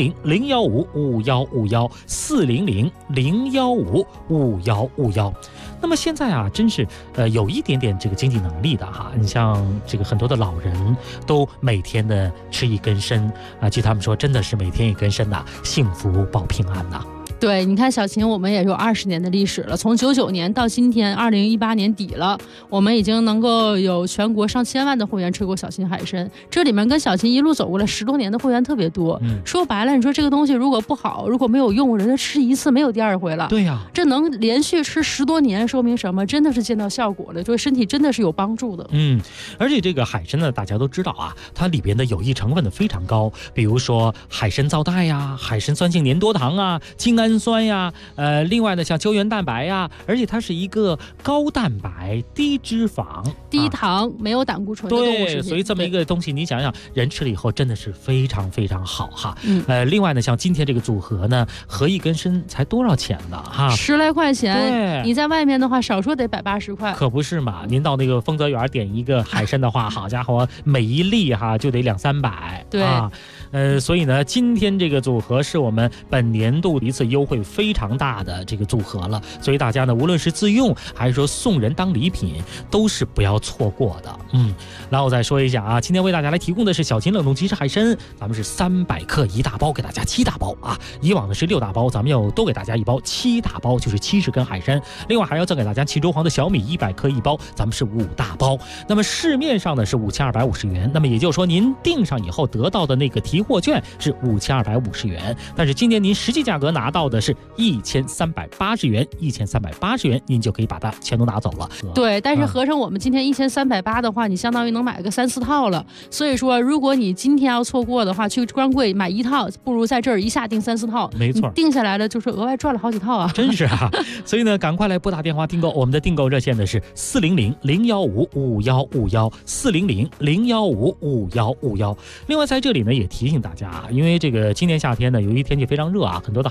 Speaker 12: 400-015-5151，400-015-5151。那么现在啊，真是有一点点这个经济能力的哈，你像这个很多的老人都每天的吃一根参啊，据他们说，真的是每天一根参呐，幸福保平安呐。
Speaker 14: 对，你看小秦，我们也有20年的历史了，从99年到今天2018年底了，我们已经能够有全国上千万的会员吃过小秦海参，这里面跟小秦一路走过来10多年的会员特别多。说白了，你说这个东西如果不好，如果没有用，人家吃一次没有第2回了。
Speaker 12: 对呀，
Speaker 14: 这能连续吃10多年，说明什么？真的是见到效果了，对身体真的是有帮助的。
Speaker 12: 而且这个海参呢，大家都知道啊，它里边的有益成分呢非常高，比如说海参皂苷呀、海参酸性粘多糖啊、精氨酸呀，另外呢像胶原蛋白呀，而且它是一个高蛋白、低脂肪、
Speaker 14: 低糖、没有胆固醇的动物食品。
Speaker 12: 对，所以这么一个东西，你想想，人吃了以后真的是非常非常好哈。另外呢，像今天这个组合呢，合一根参才多少钱呢？哈
Speaker 14: ，10来块钱。
Speaker 12: 对，
Speaker 14: 你在外面的话，少说得180块。
Speaker 12: 可不是嘛？您到那个丰泽园点一个海参的话，好家伙，每一粒哈就得200、300。
Speaker 14: 对
Speaker 12: 啊，所以呢，今天这个组合是我们本年度一次优惠非常大的这个组合了，所以大家呢，无论是自用还是说送人当礼品，都是不要错过的。然后我再说一下啊，今天为大家来提供的是小秦冷冻即食海参，咱们是300克一大包，给大家7大包啊。以往的是6大包，咱们要多给大家一包7大包，就是70根海参。另外还要赠给大家沁州黄的小米100克一包，咱们是5大包。那么市面上呢是5250元，那么也就是说您订上以后得到的那个提货券是5250元，但是今年您实际价格拿到的是1380元，1380元，您就可以把它全都拿走了。
Speaker 14: 对，但是合成我们今天1380的话，你相当于能买个3、4套了。所以说，如果你今天要错过的话，去专柜买1套，不如在这儿一下订3、4套。
Speaker 12: 没错，
Speaker 14: 定下来了就是额外赚了好几套啊！
Speaker 12: 真是啊！所以呢，赶快来拨打电话订购，我们的订购热线呢是400-015-5151，400-015-5151。另外在这里呢也提醒大家啊，因为这个今年夏天呢，由于天气非常热啊，很多的海参呢都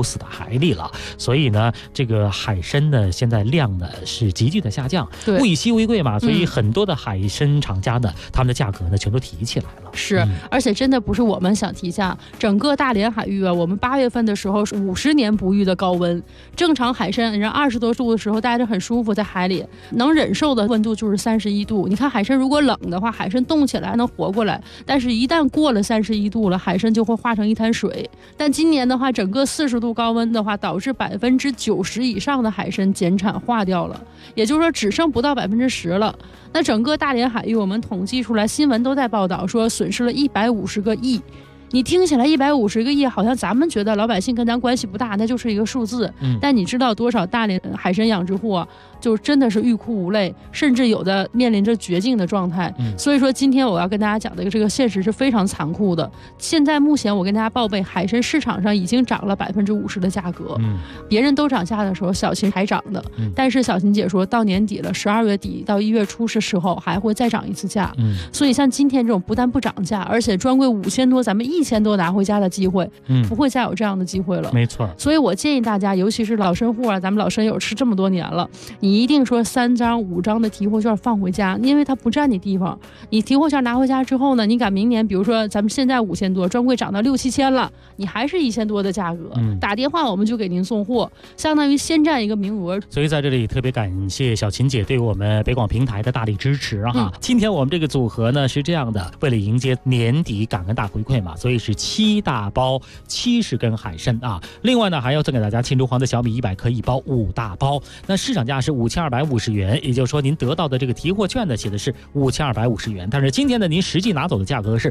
Speaker 12: 死在海里了。所以呢，这个海参呢，现在量呢是急剧的下降，物以稀为贵嘛，所以很多的海参厂家呢，他们的价格呢全都提起来了。
Speaker 14: 是，而且真的不是我们想提价，整个大连海域啊，我们8月份的时候是50年不遇的高温，正常海参人20多度的时候待着很舒服，在海里能忍受的温度就是31度。你看海参如果冷的话，海参冻起来还能活过来，但是一旦过了31度了，海参就会化成一滩水。但今年的话，整个40度高温的话，导致90%以上的海参减产化掉了，也就是说只剩不到10%了。那整个大连海域我们统计出来，新闻都在报道说损失了150个亿。你听起来150个亿，好像咱们觉得老百姓跟咱关系不大，那就是一个数字。但你知道多少大连海参养殖户啊，就真的是欲哭无泪，甚至有的面临着绝境的状态。所以说，今天我要跟大家讲的这个现实是非常残酷的。现在目前我跟大家报备，海参市场上已经涨了50%的价格。别人都涨价的时候，小秦还涨的。但是小秦姐说到年底了，12月底到1月初是时候还会再涨一次价。所以像今天这种不但不涨价，而且专柜5000多，咱们1000多拿回家的机会，不会再有这样的机会了。
Speaker 12: 没错。
Speaker 14: 所以我建议大家，尤其是老参户啊，咱们老参友吃这么多年了，你一定说3张5张的提货券放回家，因为它不占你地方。你提货券拿回家之后呢，你赶明年，比如说咱们现在5000多，专柜涨到6、7千了，你还是1000多的价格，打电话我们就给您送货，相当于先占一个名额。
Speaker 12: 所以在这里特别感谢小秦姐对我们北广平台的大力支持哈。今天我们这个组合呢是这样的，为了迎接年底感恩大回馈嘛，所以是7大包70根海参啊。另外呢，还要赠给大家庆祝黄的小米100克1包5大包，那市场价是5250元，也就是说您得到的这个提货券呢写的是5250元，但是今天呢您实际拿走的价格是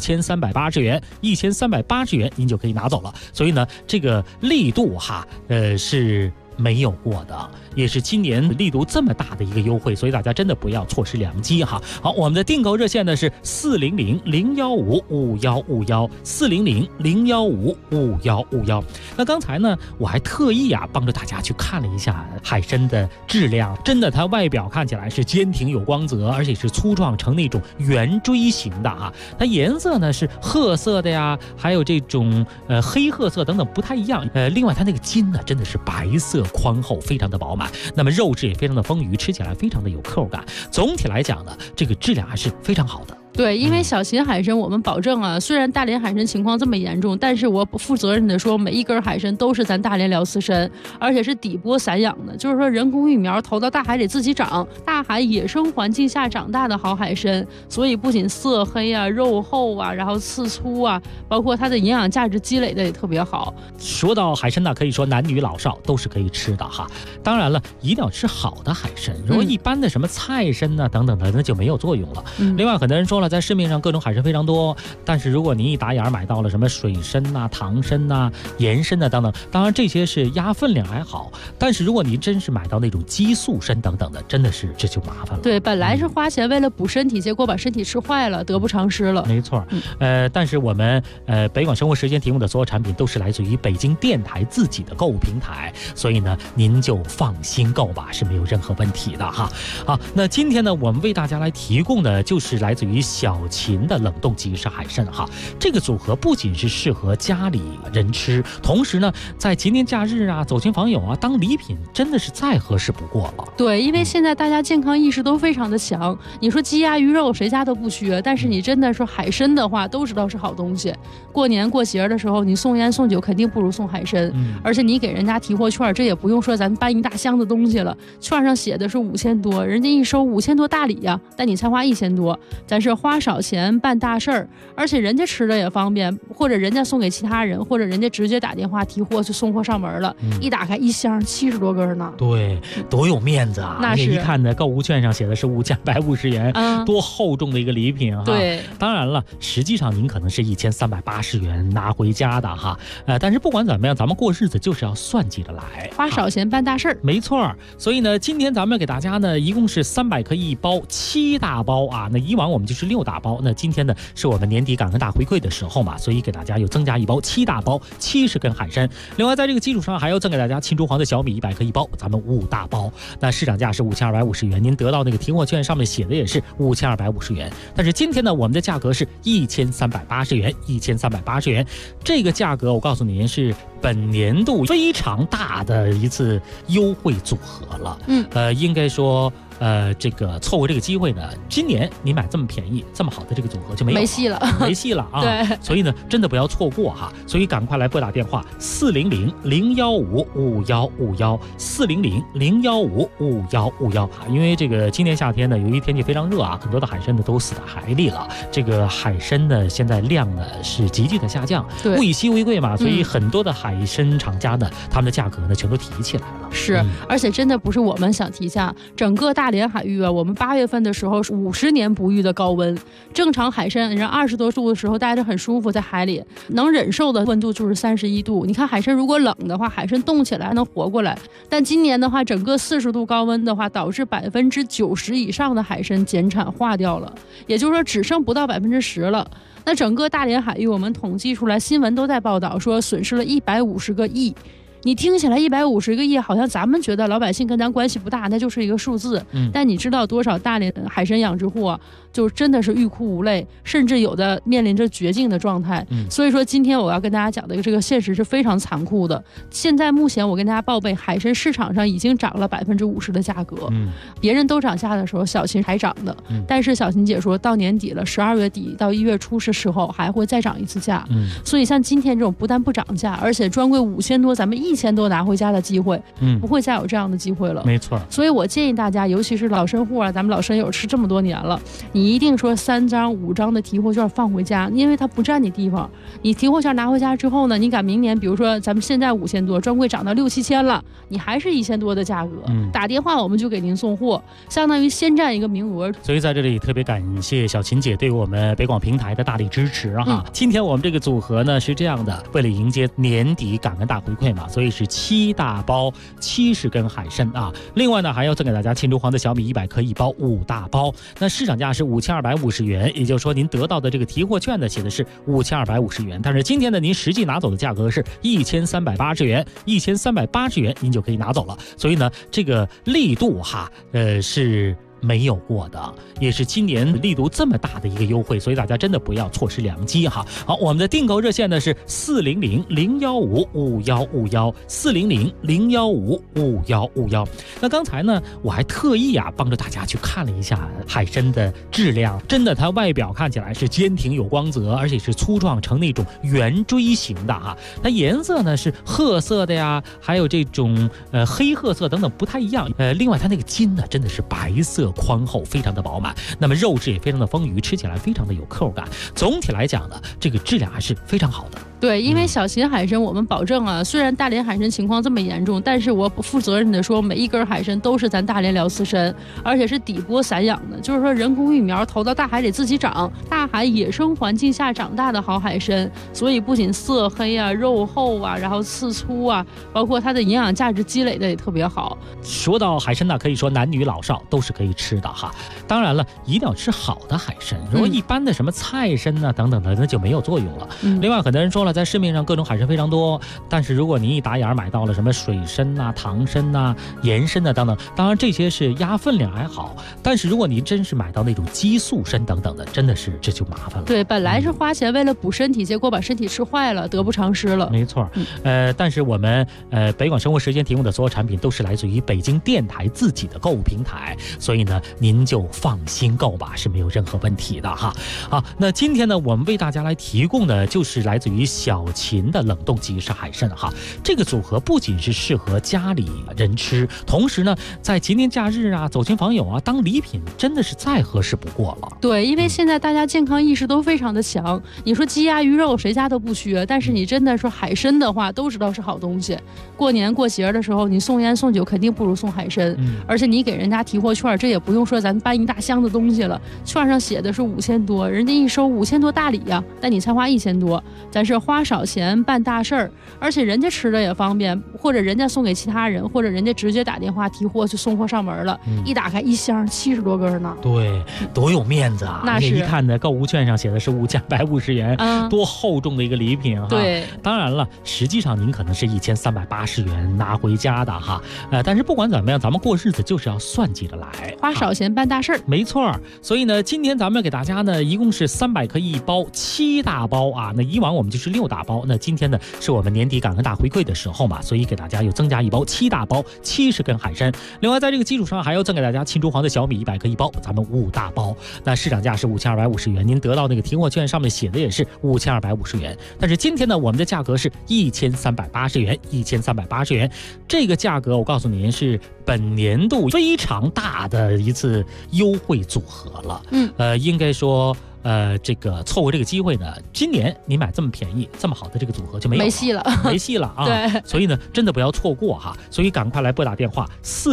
Speaker 12: 1380元，1380元您就可以拿走了。所以呢，这个力度哈，是没有过的，也是今年力度这么大的一个优惠，所以大家真的不要错失良机哈。好，我们的订购热线呢是400-015-5151，400-015-5151。那刚才呢，我还特意帮着大家去看了一下海参的质量，真的它外表看起来是坚挺有光泽，而且是粗壮成那种圆锥形的啊。它颜色呢是褐色的呀，还有这种黑褐色等等不太一样。另外它那个筋呢真的是白色宽厚，非常的饱满，那么肉质也非常的丰腴，吃起来非常的有口感。总体来讲呢，这个质量还是非常好的。
Speaker 14: 对，因为小秦海参我们保证啊，虽然大连海参情况这么严重，但是我负责任的说，每一根海参都是咱大连辽丝参，而且是底波散养的，就是说人工育苗投到大海里自己长，大海野生环境下长大的好海参，所以不仅色黑啊、肉厚啊，然后刺粗啊，包括它的营养价值积累的也特别好。
Speaker 12: 说到海参呢，可以说男女老少都是可以吃的哈。当然了，一定要吃好的海参，如果一般的什么菜参啊等等的，那就没有作用了。另外，很多人说了，在市面上各种海参非常多，但是如果您一打眼买到了什么水参呐、糖参呐、盐参呐等等，当然这些是压分量还好，但是如果您真是买到那种激素参等等的，真的是这就麻烦了。
Speaker 14: 对，本来是花钱为了补身体，结果把身体吃坏了，得不偿失了。
Speaker 12: 没错，但是我们北广生活时间提供的所有产品都是来自于北京电台自己的购物平台，所以呢您就放心购吧，是没有任何问题的哈。好，那今天呢我们为大家来提供的就是来自于小秦的冷冻即食海参哈。这个组合不仅是适合家里人吃，同时呢在节年假日啊、走亲访友啊当礼品真的是再合适不过了。
Speaker 14: 对，因为现在大家健康意识都非常的强，你说鸡鸭鱼肉谁家都不缺，但是你真的说海参的话都知道是好东西，过年过节的时候你送烟送酒肯定不如送海参，而且你给人家提货券，这也不用说咱搬一大箱子东西了，券上写的是5000多，人家一收5000多大礼呀，但你才花1000多，咱是花少钱办大事儿，而且人家吃的也方便，或者人家送给其他人，或者人家直接打电话提货就送货上门了，一打开一箱70多根呢。
Speaker 12: 对，多有面子啊！
Speaker 14: 那是
Speaker 12: 一看呢，购物券上写的是5150元，多厚重的一个礼品哈。
Speaker 14: 对，
Speaker 12: 当然了，实际上您可能是1380元拿回家的哈。但是不管怎么样，咱们过日子就是要算计着来，
Speaker 14: 花少钱办大事儿。
Speaker 12: 没错，所以呢，今天咱们给大家呢，一共是300克1包7大包啊。那以往我们就是 6大包。那今天呢是我们年底感恩大回馈的时候嘛，所以给大家又增加1包7大包70根海参。另外在这个基础上还要赠给大家秦竹黄的小米100克1包，咱们5大包。那市场价是5250元，您得到那个提货券上面写的也是5250元，但是今天呢我们的价格是1380元，1380元。这个价格我告诉您是本年度非常大的一次优惠组合了。应该说这个错过这个机会呢，今年你买这么便宜这么好的这个组合就没戏了啊。
Speaker 14: 对，
Speaker 12: 所以呢真的不要错过哈，所以赶快来拨打电话400-015-5151，400-015-5151。因为这个今年夏天呢，由于天气非常热啊，很多的海参呢都死在海里了。这个海参呢现在量呢是急剧的下降，物以稀为贵嘛，所以很多的海参厂家呢，他们的价格呢全都提起来了。
Speaker 14: 是，而且真的不是我们想提价，整个大连海域啊，我们8月份的时候是50年不遇的高温，正常海参人20多度的时候待着很舒服，在海里能忍受的温度就是31度。你看海参如果冷的话，海参冻起来还能活过来，但今年的话，整个40度高温的话，导致90%以上的海参减产化掉了，也就是说只剩不到10%了。那整个大连海域我们统计出来，新闻都在报道说损失了150个亿。你听起来150个亿，好像咱们觉得老百姓跟咱关系不大，那就是一个数字。但你知道多少大连海参养殖户啊，就真的是欲哭无泪，甚至有的面临着绝境的状态。所以说今天我要跟大家讲的这个现实是非常残酷的。现在目前我跟大家报备，海参市场上已经涨了50%的价格。别人都涨价的时候，小秦还涨的。但是小秦姐说到年底了，12月底到1月初是时候还会再涨一次价。所以像今天这种不但不涨价，而且专柜5000多，咱们1000多拿回家的机会，不会再有这样的机会了。
Speaker 12: 没错，
Speaker 14: 所以我建议大家，尤其是老参户啊，咱们老参友吃这么多年了，你一定说3张5张的提货券放回家，因为它不占你地方。你提货券拿回家之后呢，你赶明年，比如说咱们现在5000多，专柜涨到6、7千了，你还是1000多的价格，打电话我们就给您送货，相当于先占一个名额。
Speaker 12: 所以在这里特别感谢小秦姐对我们北广平台的大力支持哈。今天我们这个组合呢是这样的，为了迎接年底感恩大回馈嘛，所以是7大包70根海参啊。另外呢还要赠给大家秦竹黄的小米100克1包5大包。那市场价是5250元，也就是说您得到的这个提货券呢写的是5250元，但是今天呢您实际拿走的价格是1380元，1380元您就可以拿走了。所以呢这个力度哈是没有过的，也是今年力度这么大的一个优惠，所以大家真的不要错失良机哈。好，我们的订购热线呢是400-015-5151，400-015-5151。那刚才呢我还特意帮着大家去看了一下海参的质量，真的它外表看起来是坚挺有光泽，而且是粗壮成那种圆锥形的哈。它颜色呢是褐色的呀，还有这种黑褐色等等不太一样。另外它那个筋呢真的是白色宽厚，非常的饱满，那么肉质也非常的丰腴，吃起来非常的有口感。总体来讲呢，这个质量还是非常好的。
Speaker 14: 对，因为小秦海参我们保证啊，虽然大连海参情况这么严重，但是我不负责任的说，每一根海参都是咱大连辽刺参，而且是底播散养的，就是说人工育苗投到大海里自己长，大海野生环境下长大的好海参，所以不仅色黑啊、肉厚啊，然后刺粗啊，包括它的营养价值积累的也特别好。
Speaker 12: 说到海参呢，可以说男女老少都是可以吃的哈。当然了，一定要吃好的海参，如果一般的什么菜参啊等等的，那就没有作用了。另外很多人说了，在市面上各种海参非常多，但是如果您一打眼买到了什么水参啊、糖参啊、盐参啊等等，当然这些是压分量还好，但是如果您真是买到那种激素参等等的，真的是这就麻烦了。
Speaker 14: 对，本来是花钱为了补身体，结果把身体吃坏了，得不偿失了。
Speaker 12: 没错，但是我们北广生活时间提供的所有产品都是来自于北京电台自己的购物平台，所以呢您就放心购吧，是没有任何问题的哈。好，那今天呢我们为大家来提供的就是来自于小秦的冷冻即食海参哈。这个组合不仅是适合家里人吃，同时呢在节年假日啊、走亲访友啊当礼品真的是再合适不过了。
Speaker 14: 对，因为现在大家健康意识都非常的强，你说鸡鸭鱼肉谁家都不缺，但是你真的说海参的话都知道是好东西，过年过节的时候你送烟送酒肯定不如送海参，而且你给人家提货券，这也不用说咱搬一大箱子东西了，券上写的是5000多，人家一收5000多大礼呀，但你才花1000多，咱是花花少钱办大事儿，而且人家吃的也方便，或者人家送给其他人，或者人家直接打电话提货就送货上门了，一打开一箱70多根呢。
Speaker 12: 对，多有面子啊！
Speaker 14: 那是
Speaker 12: 一看呢，购物券上写的是5250元，多厚重的一个礼品哈。
Speaker 14: 对，
Speaker 12: 当然了，实际上您可能是1380元拿回家的哈。但是不管怎么样，咱们过日子就是要算计着来，
Speaker 14: 花少钱办大事儿。
Speaker 12: 没错，所以呢，今天咱们给大家呢，一共是300克一包，7大包啊。那以往我们就是6大包，那今天呢是我们年底感恩大回馈的时候嘛，所以给大家又增加一包7大包，70根海参。另外在这个基础上还要赠给大家青竹黄的小米100克一包，咱们5大包。那市场价是5250元，您得到那个提货券上面写的也是5250元，但是今天呢，我们的价格是1380元，1380元。这个价格我告诉您是本年度非常大的一次优惠组合了。应该说这个错过这个机会呢，今年你买这么便宜这么好的这个组合就没戏了啊！
Speaker 14: 对，
Speaker 12: 所以呢，真的不要错过哈！所以赶快来拨打电话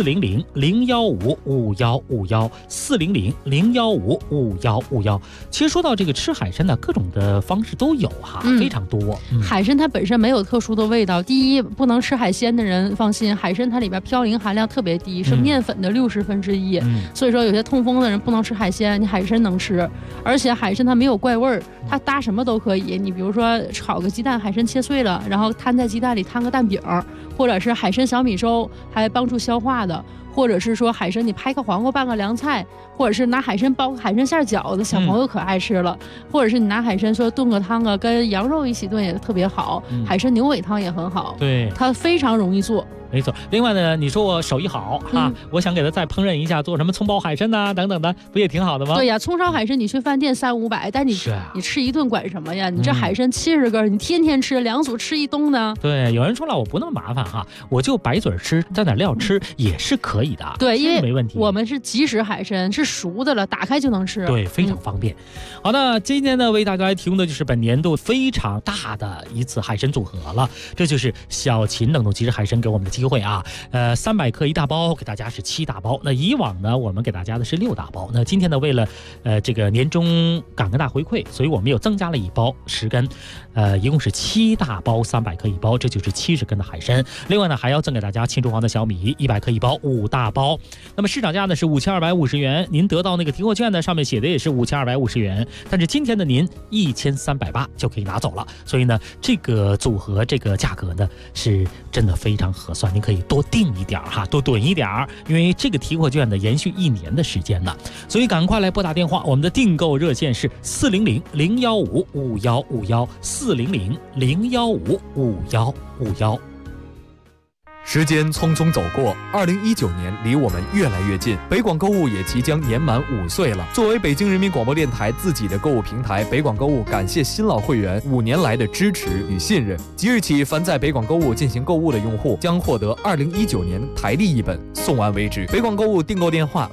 Speaker 12: 400-015-5151，400-015-5151。其实说到这个吃海参呢，各种的方式都有哈，非常多。
Speaker 14: 海参它本身没有特殊的味道，第一，不能吃海鲜的人放心，海参它里边嘌呤含量特别低，是面粉的1/60。所以说有些痛风的人不能吃海鲜，你海参能吃，而且海参它没有怪味儿，它搭什么都可以。你比如说炒个鸡蛋，海参切碎了，然后摊在鸡蛋里摊个蛋饼，或者是海参小米粥，还帮助消化的。或者是说海参你拍个黄瓜拌个凉菜，或者是拿海参包个海参馅饺子，小朋友可爱吃了。或者是你拿海参说炖个汤啊，跟羊肉一起炖也特别好。海参牛尾汤也很好，
Speaker 12: 对，
Speaker 14: 它非常容易做。
Speaker 12: 没错，另外呢，你说我手艺好哈，我想给他再烹饪一下，做什么葱爆海参呐等等的，不也挺好的吗？
Speaker 14: 对呀，葱烧海参你去饭店300-500，但你吃一顿管什么呀？你这海参70根，你天天吃2组吃一冬呢？
Speaker 12: 对，有人说了，我不那么麻烦哈，我就白嘴吃，蘸点料吃也是可以的。
Speaker 14: 对，因为
Speaker 12: 没问题，
Speaker 14: 我们是即食海参，是熟的了，打开就能吃。
Speaker 12: 对，非常方便。好的，今天呢为大家来提供的就是本年度非常大的一次海参组合了，这就是小秦冷冻即食海参给我们的机会啊。300克一大包，给大家是7大包。那以往呢，我们给大家的是6大包。那今天呢，为了这个年终感恩大回馈，所以我们又增加了一包10根，一共是7大包300克一包，这就是70根的海参。另外呢，还要赠给大家青竹黄的小米100克一包，5大包。那么市场价呢是5250元，您得到那个提货券呢，上面写的也是5250元，但是今天的您1380就可以拿走了。所以呢，这个组合这个价格呢是真的非常合算，您可以多订一点哈，多囤一点，因为这个提货券呢延续1年的时间呢，所以赶快来拨打电话，我们的订购热线是400-015-5151，400-015-5151。
Speaker 11: 时间匆匆走过，2019年离我们越来越近，北广购物也即将年满5岁了。作为北京人民广播电台自己的购物平台，北广购物感谢新老会员5年来的支持与信任。即日起，凡在北广购物进行购物的用户将获得2019年台历一本，送完为止。北广购物订购电话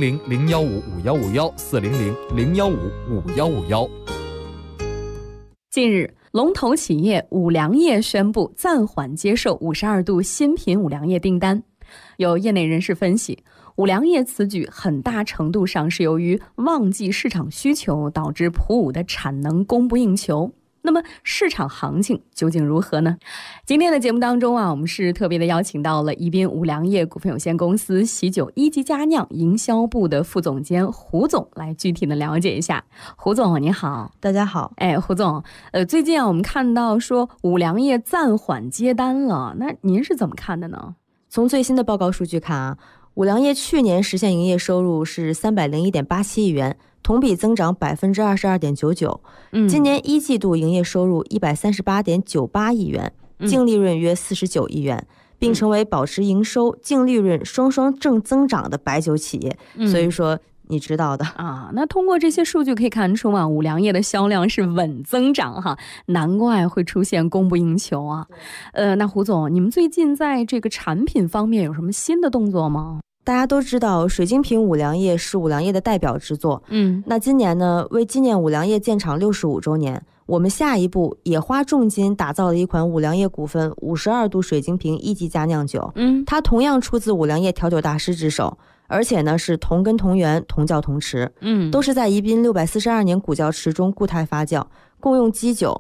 Speaker 11: 400-015-5151，400-015-5151。
Speaker 15: 近日，龙头企业五粮液宣布暂缓接受52度新品五粮液订单。有业内人士分析，五粮液此举很大程度上是由于旺季市场需求导致普五的产能供不应求。那么市场行情究竟如何呢？今天的节目当中我们是特别的邀请到了宜宾五粮液股份有限公司喜酒一级佳酿营销部的副总监胡总来具体的了解一下。胡总你好。
Speaker 9: 大家好。
Speaker 15: 胡总，最近我们看到说五粮液暂缓接单了，那您是怎么看的呢？
Speaker 9: 从最新的报告数据看五粮液去年实现营业收入是301.87亿元，同比增长22.99%。今年1季度营业收入138.98亿元，净利润约49亿元，并成为保持营收、净利润双双正增长的白酒企业。所以说你知道的
Speaker 15: 啊。那通过这些数据可以看出五粮液的销量是稳增长哈，难怪会出现供不应求啊。那胡总，你们最近在这个产品方面有什么新的动作吗？
Speaker 9: 大家都知道水晶瓶五粮液是五粮液的代表之作。那今年呢，为纪念五粮液建厂65周年，我们下一步也花重金打造了一款五粮液股份52度水晶瓶一级佳酿酒。它同样出自五粮液调酒大师之手，而且呢是同根同源同窖同池，都是在宜宾642年古窖池中固态发酵，共用基酒。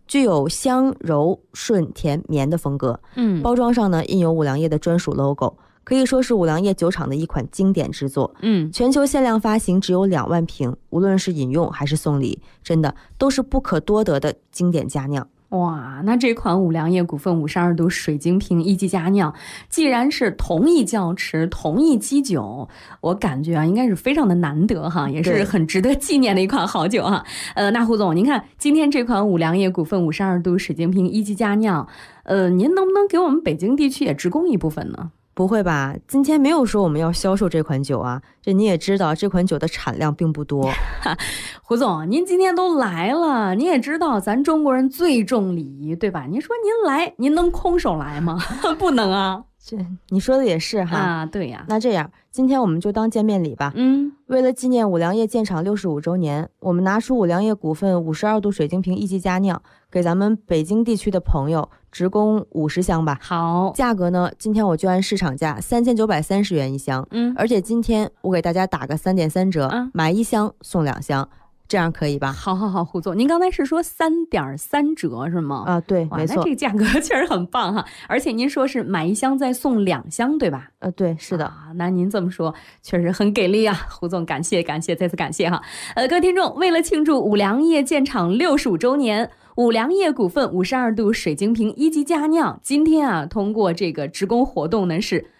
Speaker 9: 具有香柔顺甜绵的风格。包装上呢印有五粮液的专属 logo， 可以说是五粮液酒厂的一款经典之作。全球限量发行只有2万瓶，无论是饮用还是送礼，真的都是不可多得的经典佳酿。
Speaker 15: 哇，那这款五粮液股份52度水晶瓶一级佳酿，既然是同一窖池同一基酒，我感觉啊应该是非常的难得哈，也是很值得纪念的一款好酒哈。那胡总，您看今天这款五粮液股份52度水晶瓶一级佳酿，您能不能给我们北京地区也直供一部分呢？
Speaker 9: 不会吧，今天没有说我们要销售这款酒啊，这你也知道这款酒的产量并不多。
Speaker 15: 胡总，您今天都来了，你也知道咱中国人最重礼仪，对吧？您说您来，您能空手来吗？不能啊。
Speaker 9: 这你说的也是哈。
Speaker 15: 啊，对呀。
Speaker 9: 那这样今天我们就当见面礼吧。为了纪念五粮液建厂65周年，我们拿出五粮液股份52度水晶瓶一级佳酿，给咱们北京地区的朋友直供50箱吧。
Speaker 15: 好，
Speaker 9: 价格呢，今天我就按市场价3930元一箱。而且今天我给大家打个3.3折，买1箱送2箱。这样可以吧？
Speaker 15: 好，胡总，您刚才是说3.3折是吗？
Speaker 9: 啊，对，没错。
Speaker 15: 那这个价格确实很棒哈，而且您说是买1箱再送2箱，对吧？
Speaker 9: 对，是的。
Speaker 15: 那您这么说确实很给力啊，胡总，感谢，再次感谢哈。各位听众，为了庆祝五粮液建厂65周年，五粮液股份52度水晶瓶一级佳酿，今天啊，通过这个直供活动呢是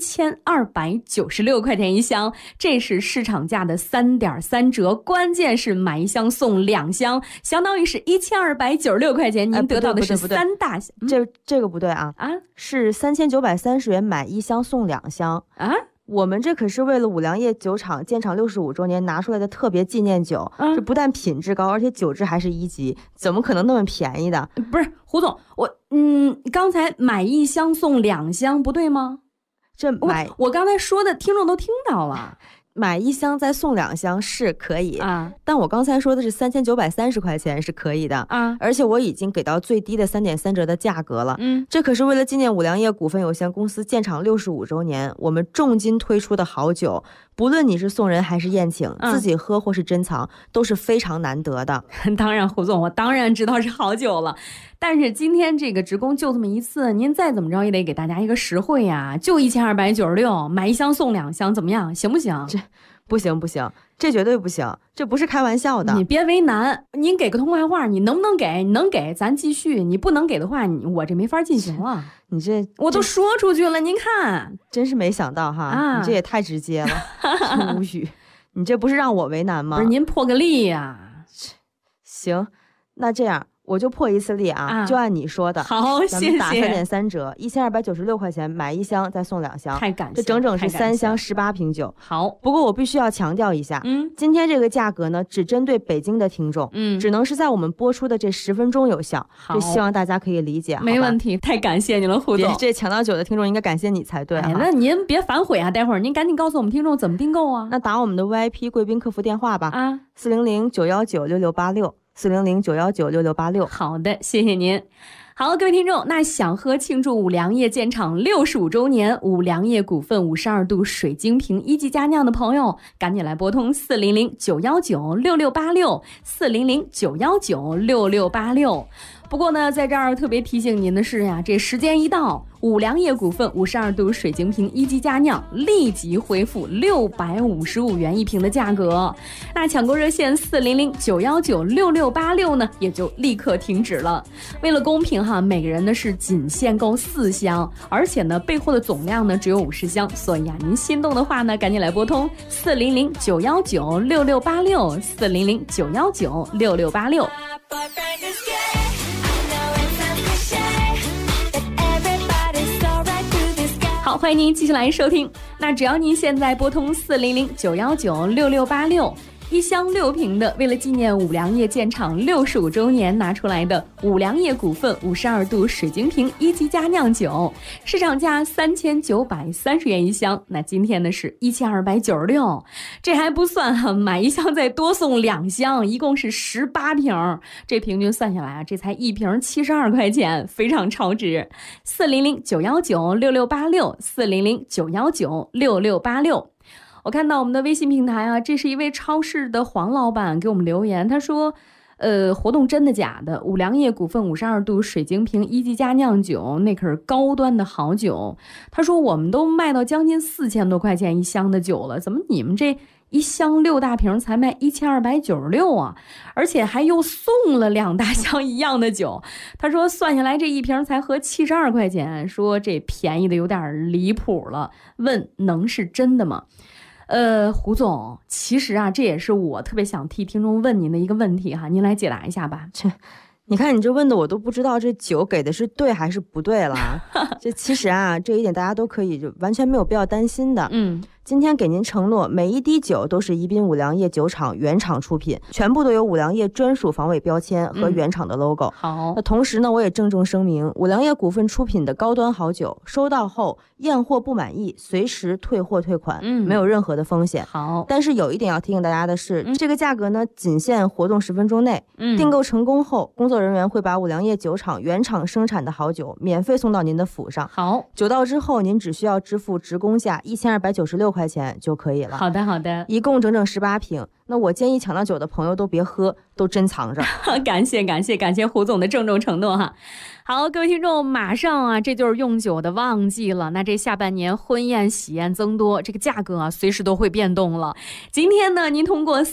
Speaker 15: 1296块钱一箱，这是市场价的3.3折，关键是买1箱送2箱，相当于是1296块钱，您得到的是3大箱。
Speaker 9: 这个不对啊，是3930元买1箱送2箱啊。我们这可是为了五粮液酒厂建厂65周年拿出来的特别纪念酒，这不但品质高，而且酒质还是1级，怎么可能那么便宜的？
Speaker 15: 不是胡总，刚才买1箱送2箱不对吗？我刚才说的听众都听到了，
Speaker 9: 买1箱再送2箱是可以啊，但我刚才说的是3930块钱是可以的啊，而且我已经给到最低的3.3折的价格了。这可是为了纪念五粮液股份有限公司建厂65周年，我们重金推出的好酒，不论你是送人还是宴请，自己喝或是珍藏，都是非常难得的。
Speaker 15: 当然，胡总，我当然知道是好酒了。但是今天这个直供就这么一次，您再怎么着也得给大家一个实惠呀，就1296，买1箱送2箱，怎么样？行不行？
Speaker 9: 这不行，这绝对不行，这不是开玩笑的。
Speaker 15: 你别为难，您给个痛快话，你能不能给？你能给咱继续，你不能给的话，我这没法进行了。
Speaker 9: 你这
Speaker 15: 我都说出去了，您看，
Speaker 9: 真是没想到哈，你这也太直接了，无语。你这不是让我为难吗？
Speaker 15: 不是您破个例呀。
Speaker 9: 行，那这样。我就破一次例啊，就按你说的。
Speaker 15: 好，谢谢。
Speaker 9: 咱们打3.3折，1296块钱买1箱再送2箱，
Speaker 15: 太感谢，
Speaker 9: 这整整是3箱18瓶酒。
Speaker 15: 好，
Speaker 9: 不过我必须要强调一下，今天这个价格呢，只针对北京的听众，只能是在我们播出的这10分钟有效。这希望大家可以理解。
Speaker 15: 没问题，太感谢你了，胡总。
Speaker 9: 这抢到酒的听众应该感谢你才对。
Speaker 15: 那您别反悔啊，待会儿您赶紧告诉我们听众怎么订购啊。
Speaker 9: 那打我们的 VIP 贵宾客服电话吧，400-919-6686。400-919-6686。
Speaker 15: 好的，谢谢您。好，各位听众，那想喝庆祝五粮液建厂65周年五粮液股份52度水晶瓶一级佳酿的朋友，赶紧来拨通400-919-6686 400-919-6686。不过呢，在这儿特别提醒您的是呀，这时间一到，五粮液股份52度水晶瓶一级佳酿立即恢复655元一瓶的价格。那抢购热线400-919-6686呢，也就立刻停止了。为了公平哈，每个人呢是仅限购4箱，而且呢备货的总量呢只有50箱，所以啊，您心动的话呢，赶紧来拨通400-919-6686 400-919-6686。好，欢迎您继续来收听。那只要您现在拨通400-919-6686。1箱6瓶的，为了纪念五粮液建厂65周年拿出来的五粮液股份52度水晶瓶一级佳酿酒，市场价3930元一箱，那今天呢是1296，这还不算哈，买1箱再多送2箱，一共是18瓶，这平均算下来啊，这才1瓶72块钱，非常超值。400-919-6686 400-919-6686。我看到我们的微信平台啊，这是一位超市的黄老板给我们留言，他说活动真的假的？五粮液股份52度水晶瓶1级佳酿酒，那可是高端的好酒。他说我们都卖到将近4000多块钱一箱的酒了，怎么你们这一箱6大瓶才卖1296啊？而且还又送了2大箱一样的酒。他说算下来这一瓶才合72块钱，说这便宜的有点离谱了，问能是真的吗？胡总，其实啊，这也是我特别想替听众问您的一个问题哈，您来解答一下吧。
Speaker 9: 你看你这问的我都不知道这酒给的是对还是不对了。这其实啊，这一点大家都可以就完全没有必要担心的。今天给您承诺，每一滴酒都是宜宾五粮液酒厂原厂出品，全部都有五粮液专属防伪标签和原厂的 logo。
Speaker 15: 好，
Speaker 9: 那同时呢，我也郑重声明，五粮液股份出品的高端好酒，收到后验货不满意，随时退货退款，没有任何的风险。
Speaker 15: 好，
Speaker 9: 但是有一点要提醒大家的是，这个价格呢，仅限活动10分钟内。订购成功后，工作人员会把五粮液酒厂原厂生产的好酒免费送到您的府上。
Speaker 15: 好，
Speaker 9: 酒到之后，您只需要支付职工价1296块钱就可以了。
Speaker 15: 好的，好的，
Speaker 9: 一共整整18瓶。那我建议抢到酒的朋友都别喝，都珍藏着。
Speaker 15: 感谢胡总的郑重承诺哈。好，各位听众，马上啊，这就是用酒的旺季了。那这下半年婚宴喜宴增多，这个价格啊，随时都会变动了。今天呢，您通过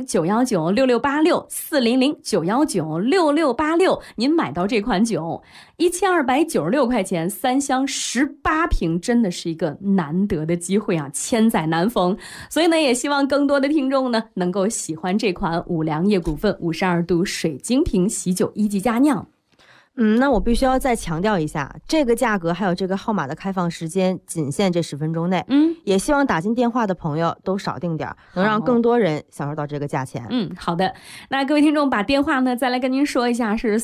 Speaker 15: 400-919-6686，400-919-6686，您买到这款酒，1296块钱，3箱18瓶，真的是一个难得的机会啊，千载难逢。所以呢，也希望更多的听众呢，能够喜欢这款五粮液股份52度水晶瓶喜酒1级佳酿。
Speaker 9: 那我必须要再强调一下，这个价格还有这个号码的开放时间仅限这10分钟内。也希望打进电话的朋友都少订点，能让更多人享受到这个价钱。
Speaker 15: 好的。那各位听众把电话呢再来跟您说一下，是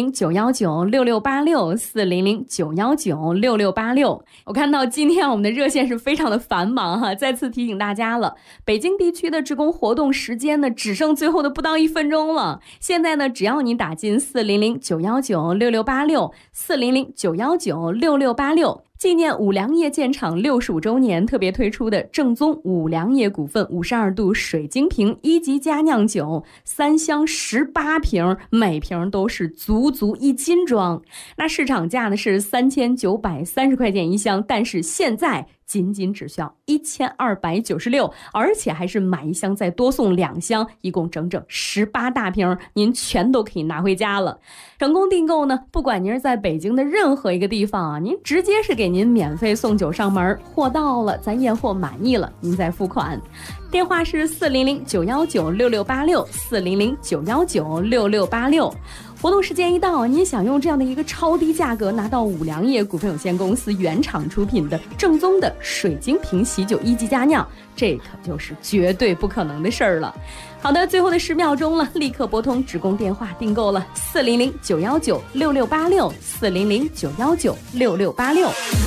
Speaker 15: 400-919-6686，400-919-6686。我看到今天我们的热线是非常的繁忙哈，再次提醒大家了，北京地区的职工活动时间呢只剩最后的不到1分钟了。现在呢，只要你打进400-919-6686，400-919-6686，纪念五粮液建厂65周年特别推出的正宗五粮液股份52度水晶瓶1级佳酿酒，3箱18瓶，每瓶都是足1斤装。那市场价呢是3930块钱一箱，但是现在仅只需要1296，而且还是买一箱再多送2箱，一共整整18大瓶，您全都可以拿回家了。成功订购呢，不管您是在北京的任何一个地方啊，您直接是给您免费送酒上门，货到了咱验货满意了，您再付款。电话是400-919-6686，400-919-6686。活动时间一到，您想用这样的一个超低价格拿到五粮液股份有限公司原厂出品的正宗的水晶瓶喜酒1级佳酿，这可就是绝对不可能的事儿了。好的，最后的10秒钟了，立刻拨通职工电话订购了，400-919-6686， 400-919-6686。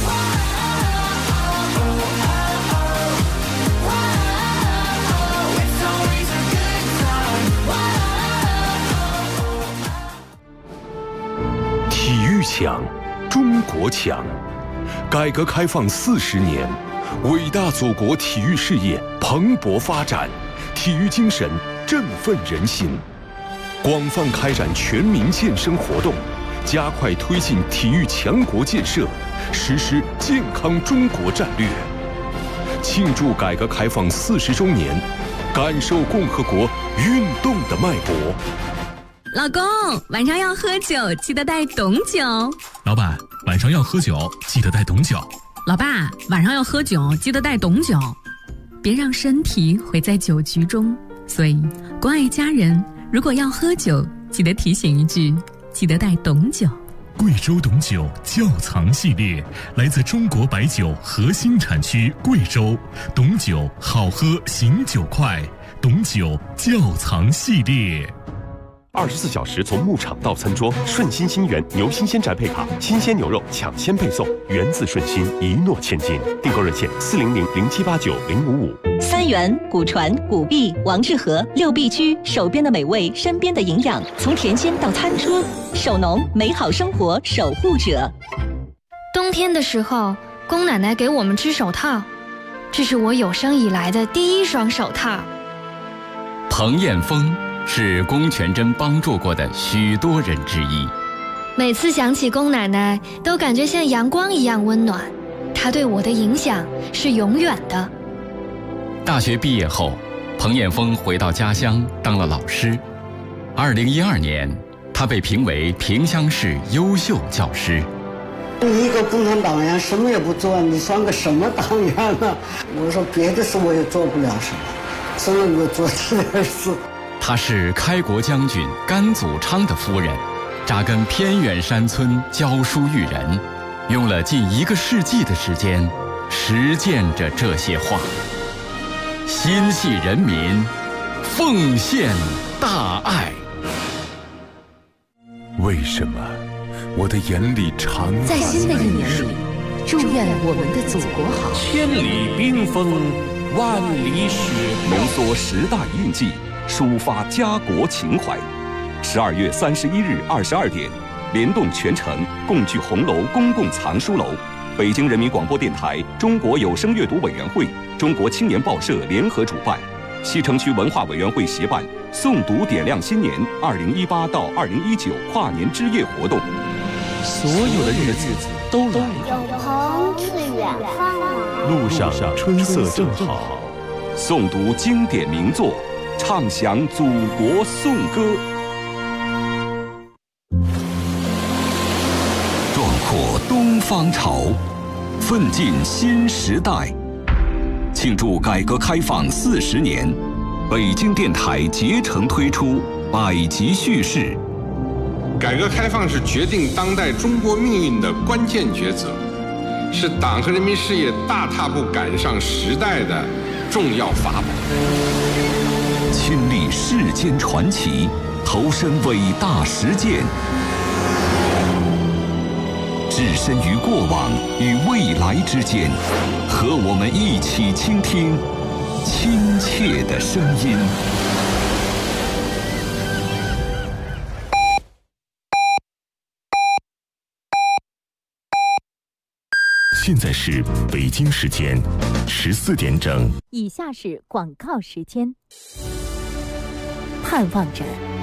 Speaker 1: 强，中国强。改革开放40年，伟大祖国体育事业蓬勃发展，体育精神振奋人心。广泛开展全民健身活动，加快推进体育强国建设，实施健康中国战略。庆祝改革开放40周年，感受共和国运动的脉搏。
Speaker 16: 老公，晚上要喝酒，记得带懂酒。
Speaker 17: 老板，晚上要喝酒，记得带懂酒。
Speaker 16: 老爸，晚上要喝酒，记得带懂酒。别让身体毁在酒局中。所以，关爱家人，如果要喝酒，记得提醒一句，记得带懂酒。
Speaker 17: 贵州董酒窖藏系列，来自中国白酒核心产区贵州，董酒好喝醒酒快，董酒窖藏系列。
Speaker 3: 24小时从牧场到餐桌，顺心新源牛新鲜宅配卡，新鲜牛肉抢先配送，源自顺心，一诺千金。订购热线400-0789-055。
Speaker 6: 三元、古传、古碧、王致和6必居，手边的美味，身边的营养，从甜心到餐桌，手农美好生活守护者。
Speaker 18: 冬天的时候，宫奶奶给我们织手套，这是我有生以来的第1双手套。
Speaker 7: 彭艳峰
Speaker 19: 是龚全珍帮助过的许多人之一。
Speaker 18: 每次想起龚奶奶，都感觉像阳光一样温暖。她对我的影响是永远的。
Speaker 19: 大学毕业后，彭彦峰回到家乡当了老师。2012年，他被评为萍乡市优秀教师。
Speaker 20: 一个共产党员什么也不做，你算个什么党员呢？我说别的事我也做不了什么，只能够做这点事。
Speaker 19: 她是开国将军甘祖昌的夫人，扎根偏远山村教书育人，用了近1个世纪的时间，实践着这些话。心系人民，奉献大爱。
Speaker 1: 为什么我的眼里常
Speaker 6: 在新的一年里，祝愿我们的祖国好。
Speaker 21: 千里冰封，万里雪
Speaker 7: 浓缩时代印记，抒发家国情怀。12月31日22点，联动全城共聚红楼公共藏书楼，北京人民广播电台、中国有声阅读委员会、中国青年报社联合主办，西城区文化委员会协办诵读点亮新年2018到2019跨年之夜活动。
Speaker 21: 所有的日子都来了，
Speaker 22: 有朋自远方来，
Speaker 1: 路上春色正好。
Speaker 7: 诵读经典名作，唱响祖国颂歌，壮阔东方潮，奋进新时代。庆祝改革开放40年，北京电台竭诚推出百集叙事。
Speaker 23: 改革开放是决定当代中国命运的关键抉择，是党和人民事业大踏步赶上时代的重要法宝。
Speaker 7: 亲历世间传奇，投身伟大实践，置身于过往与未来之间，和我们一起倾听亲切的声音。
Speaker 1: 现在是北京时间14点整。
Speaker 24: 以下是广告时间。盼望着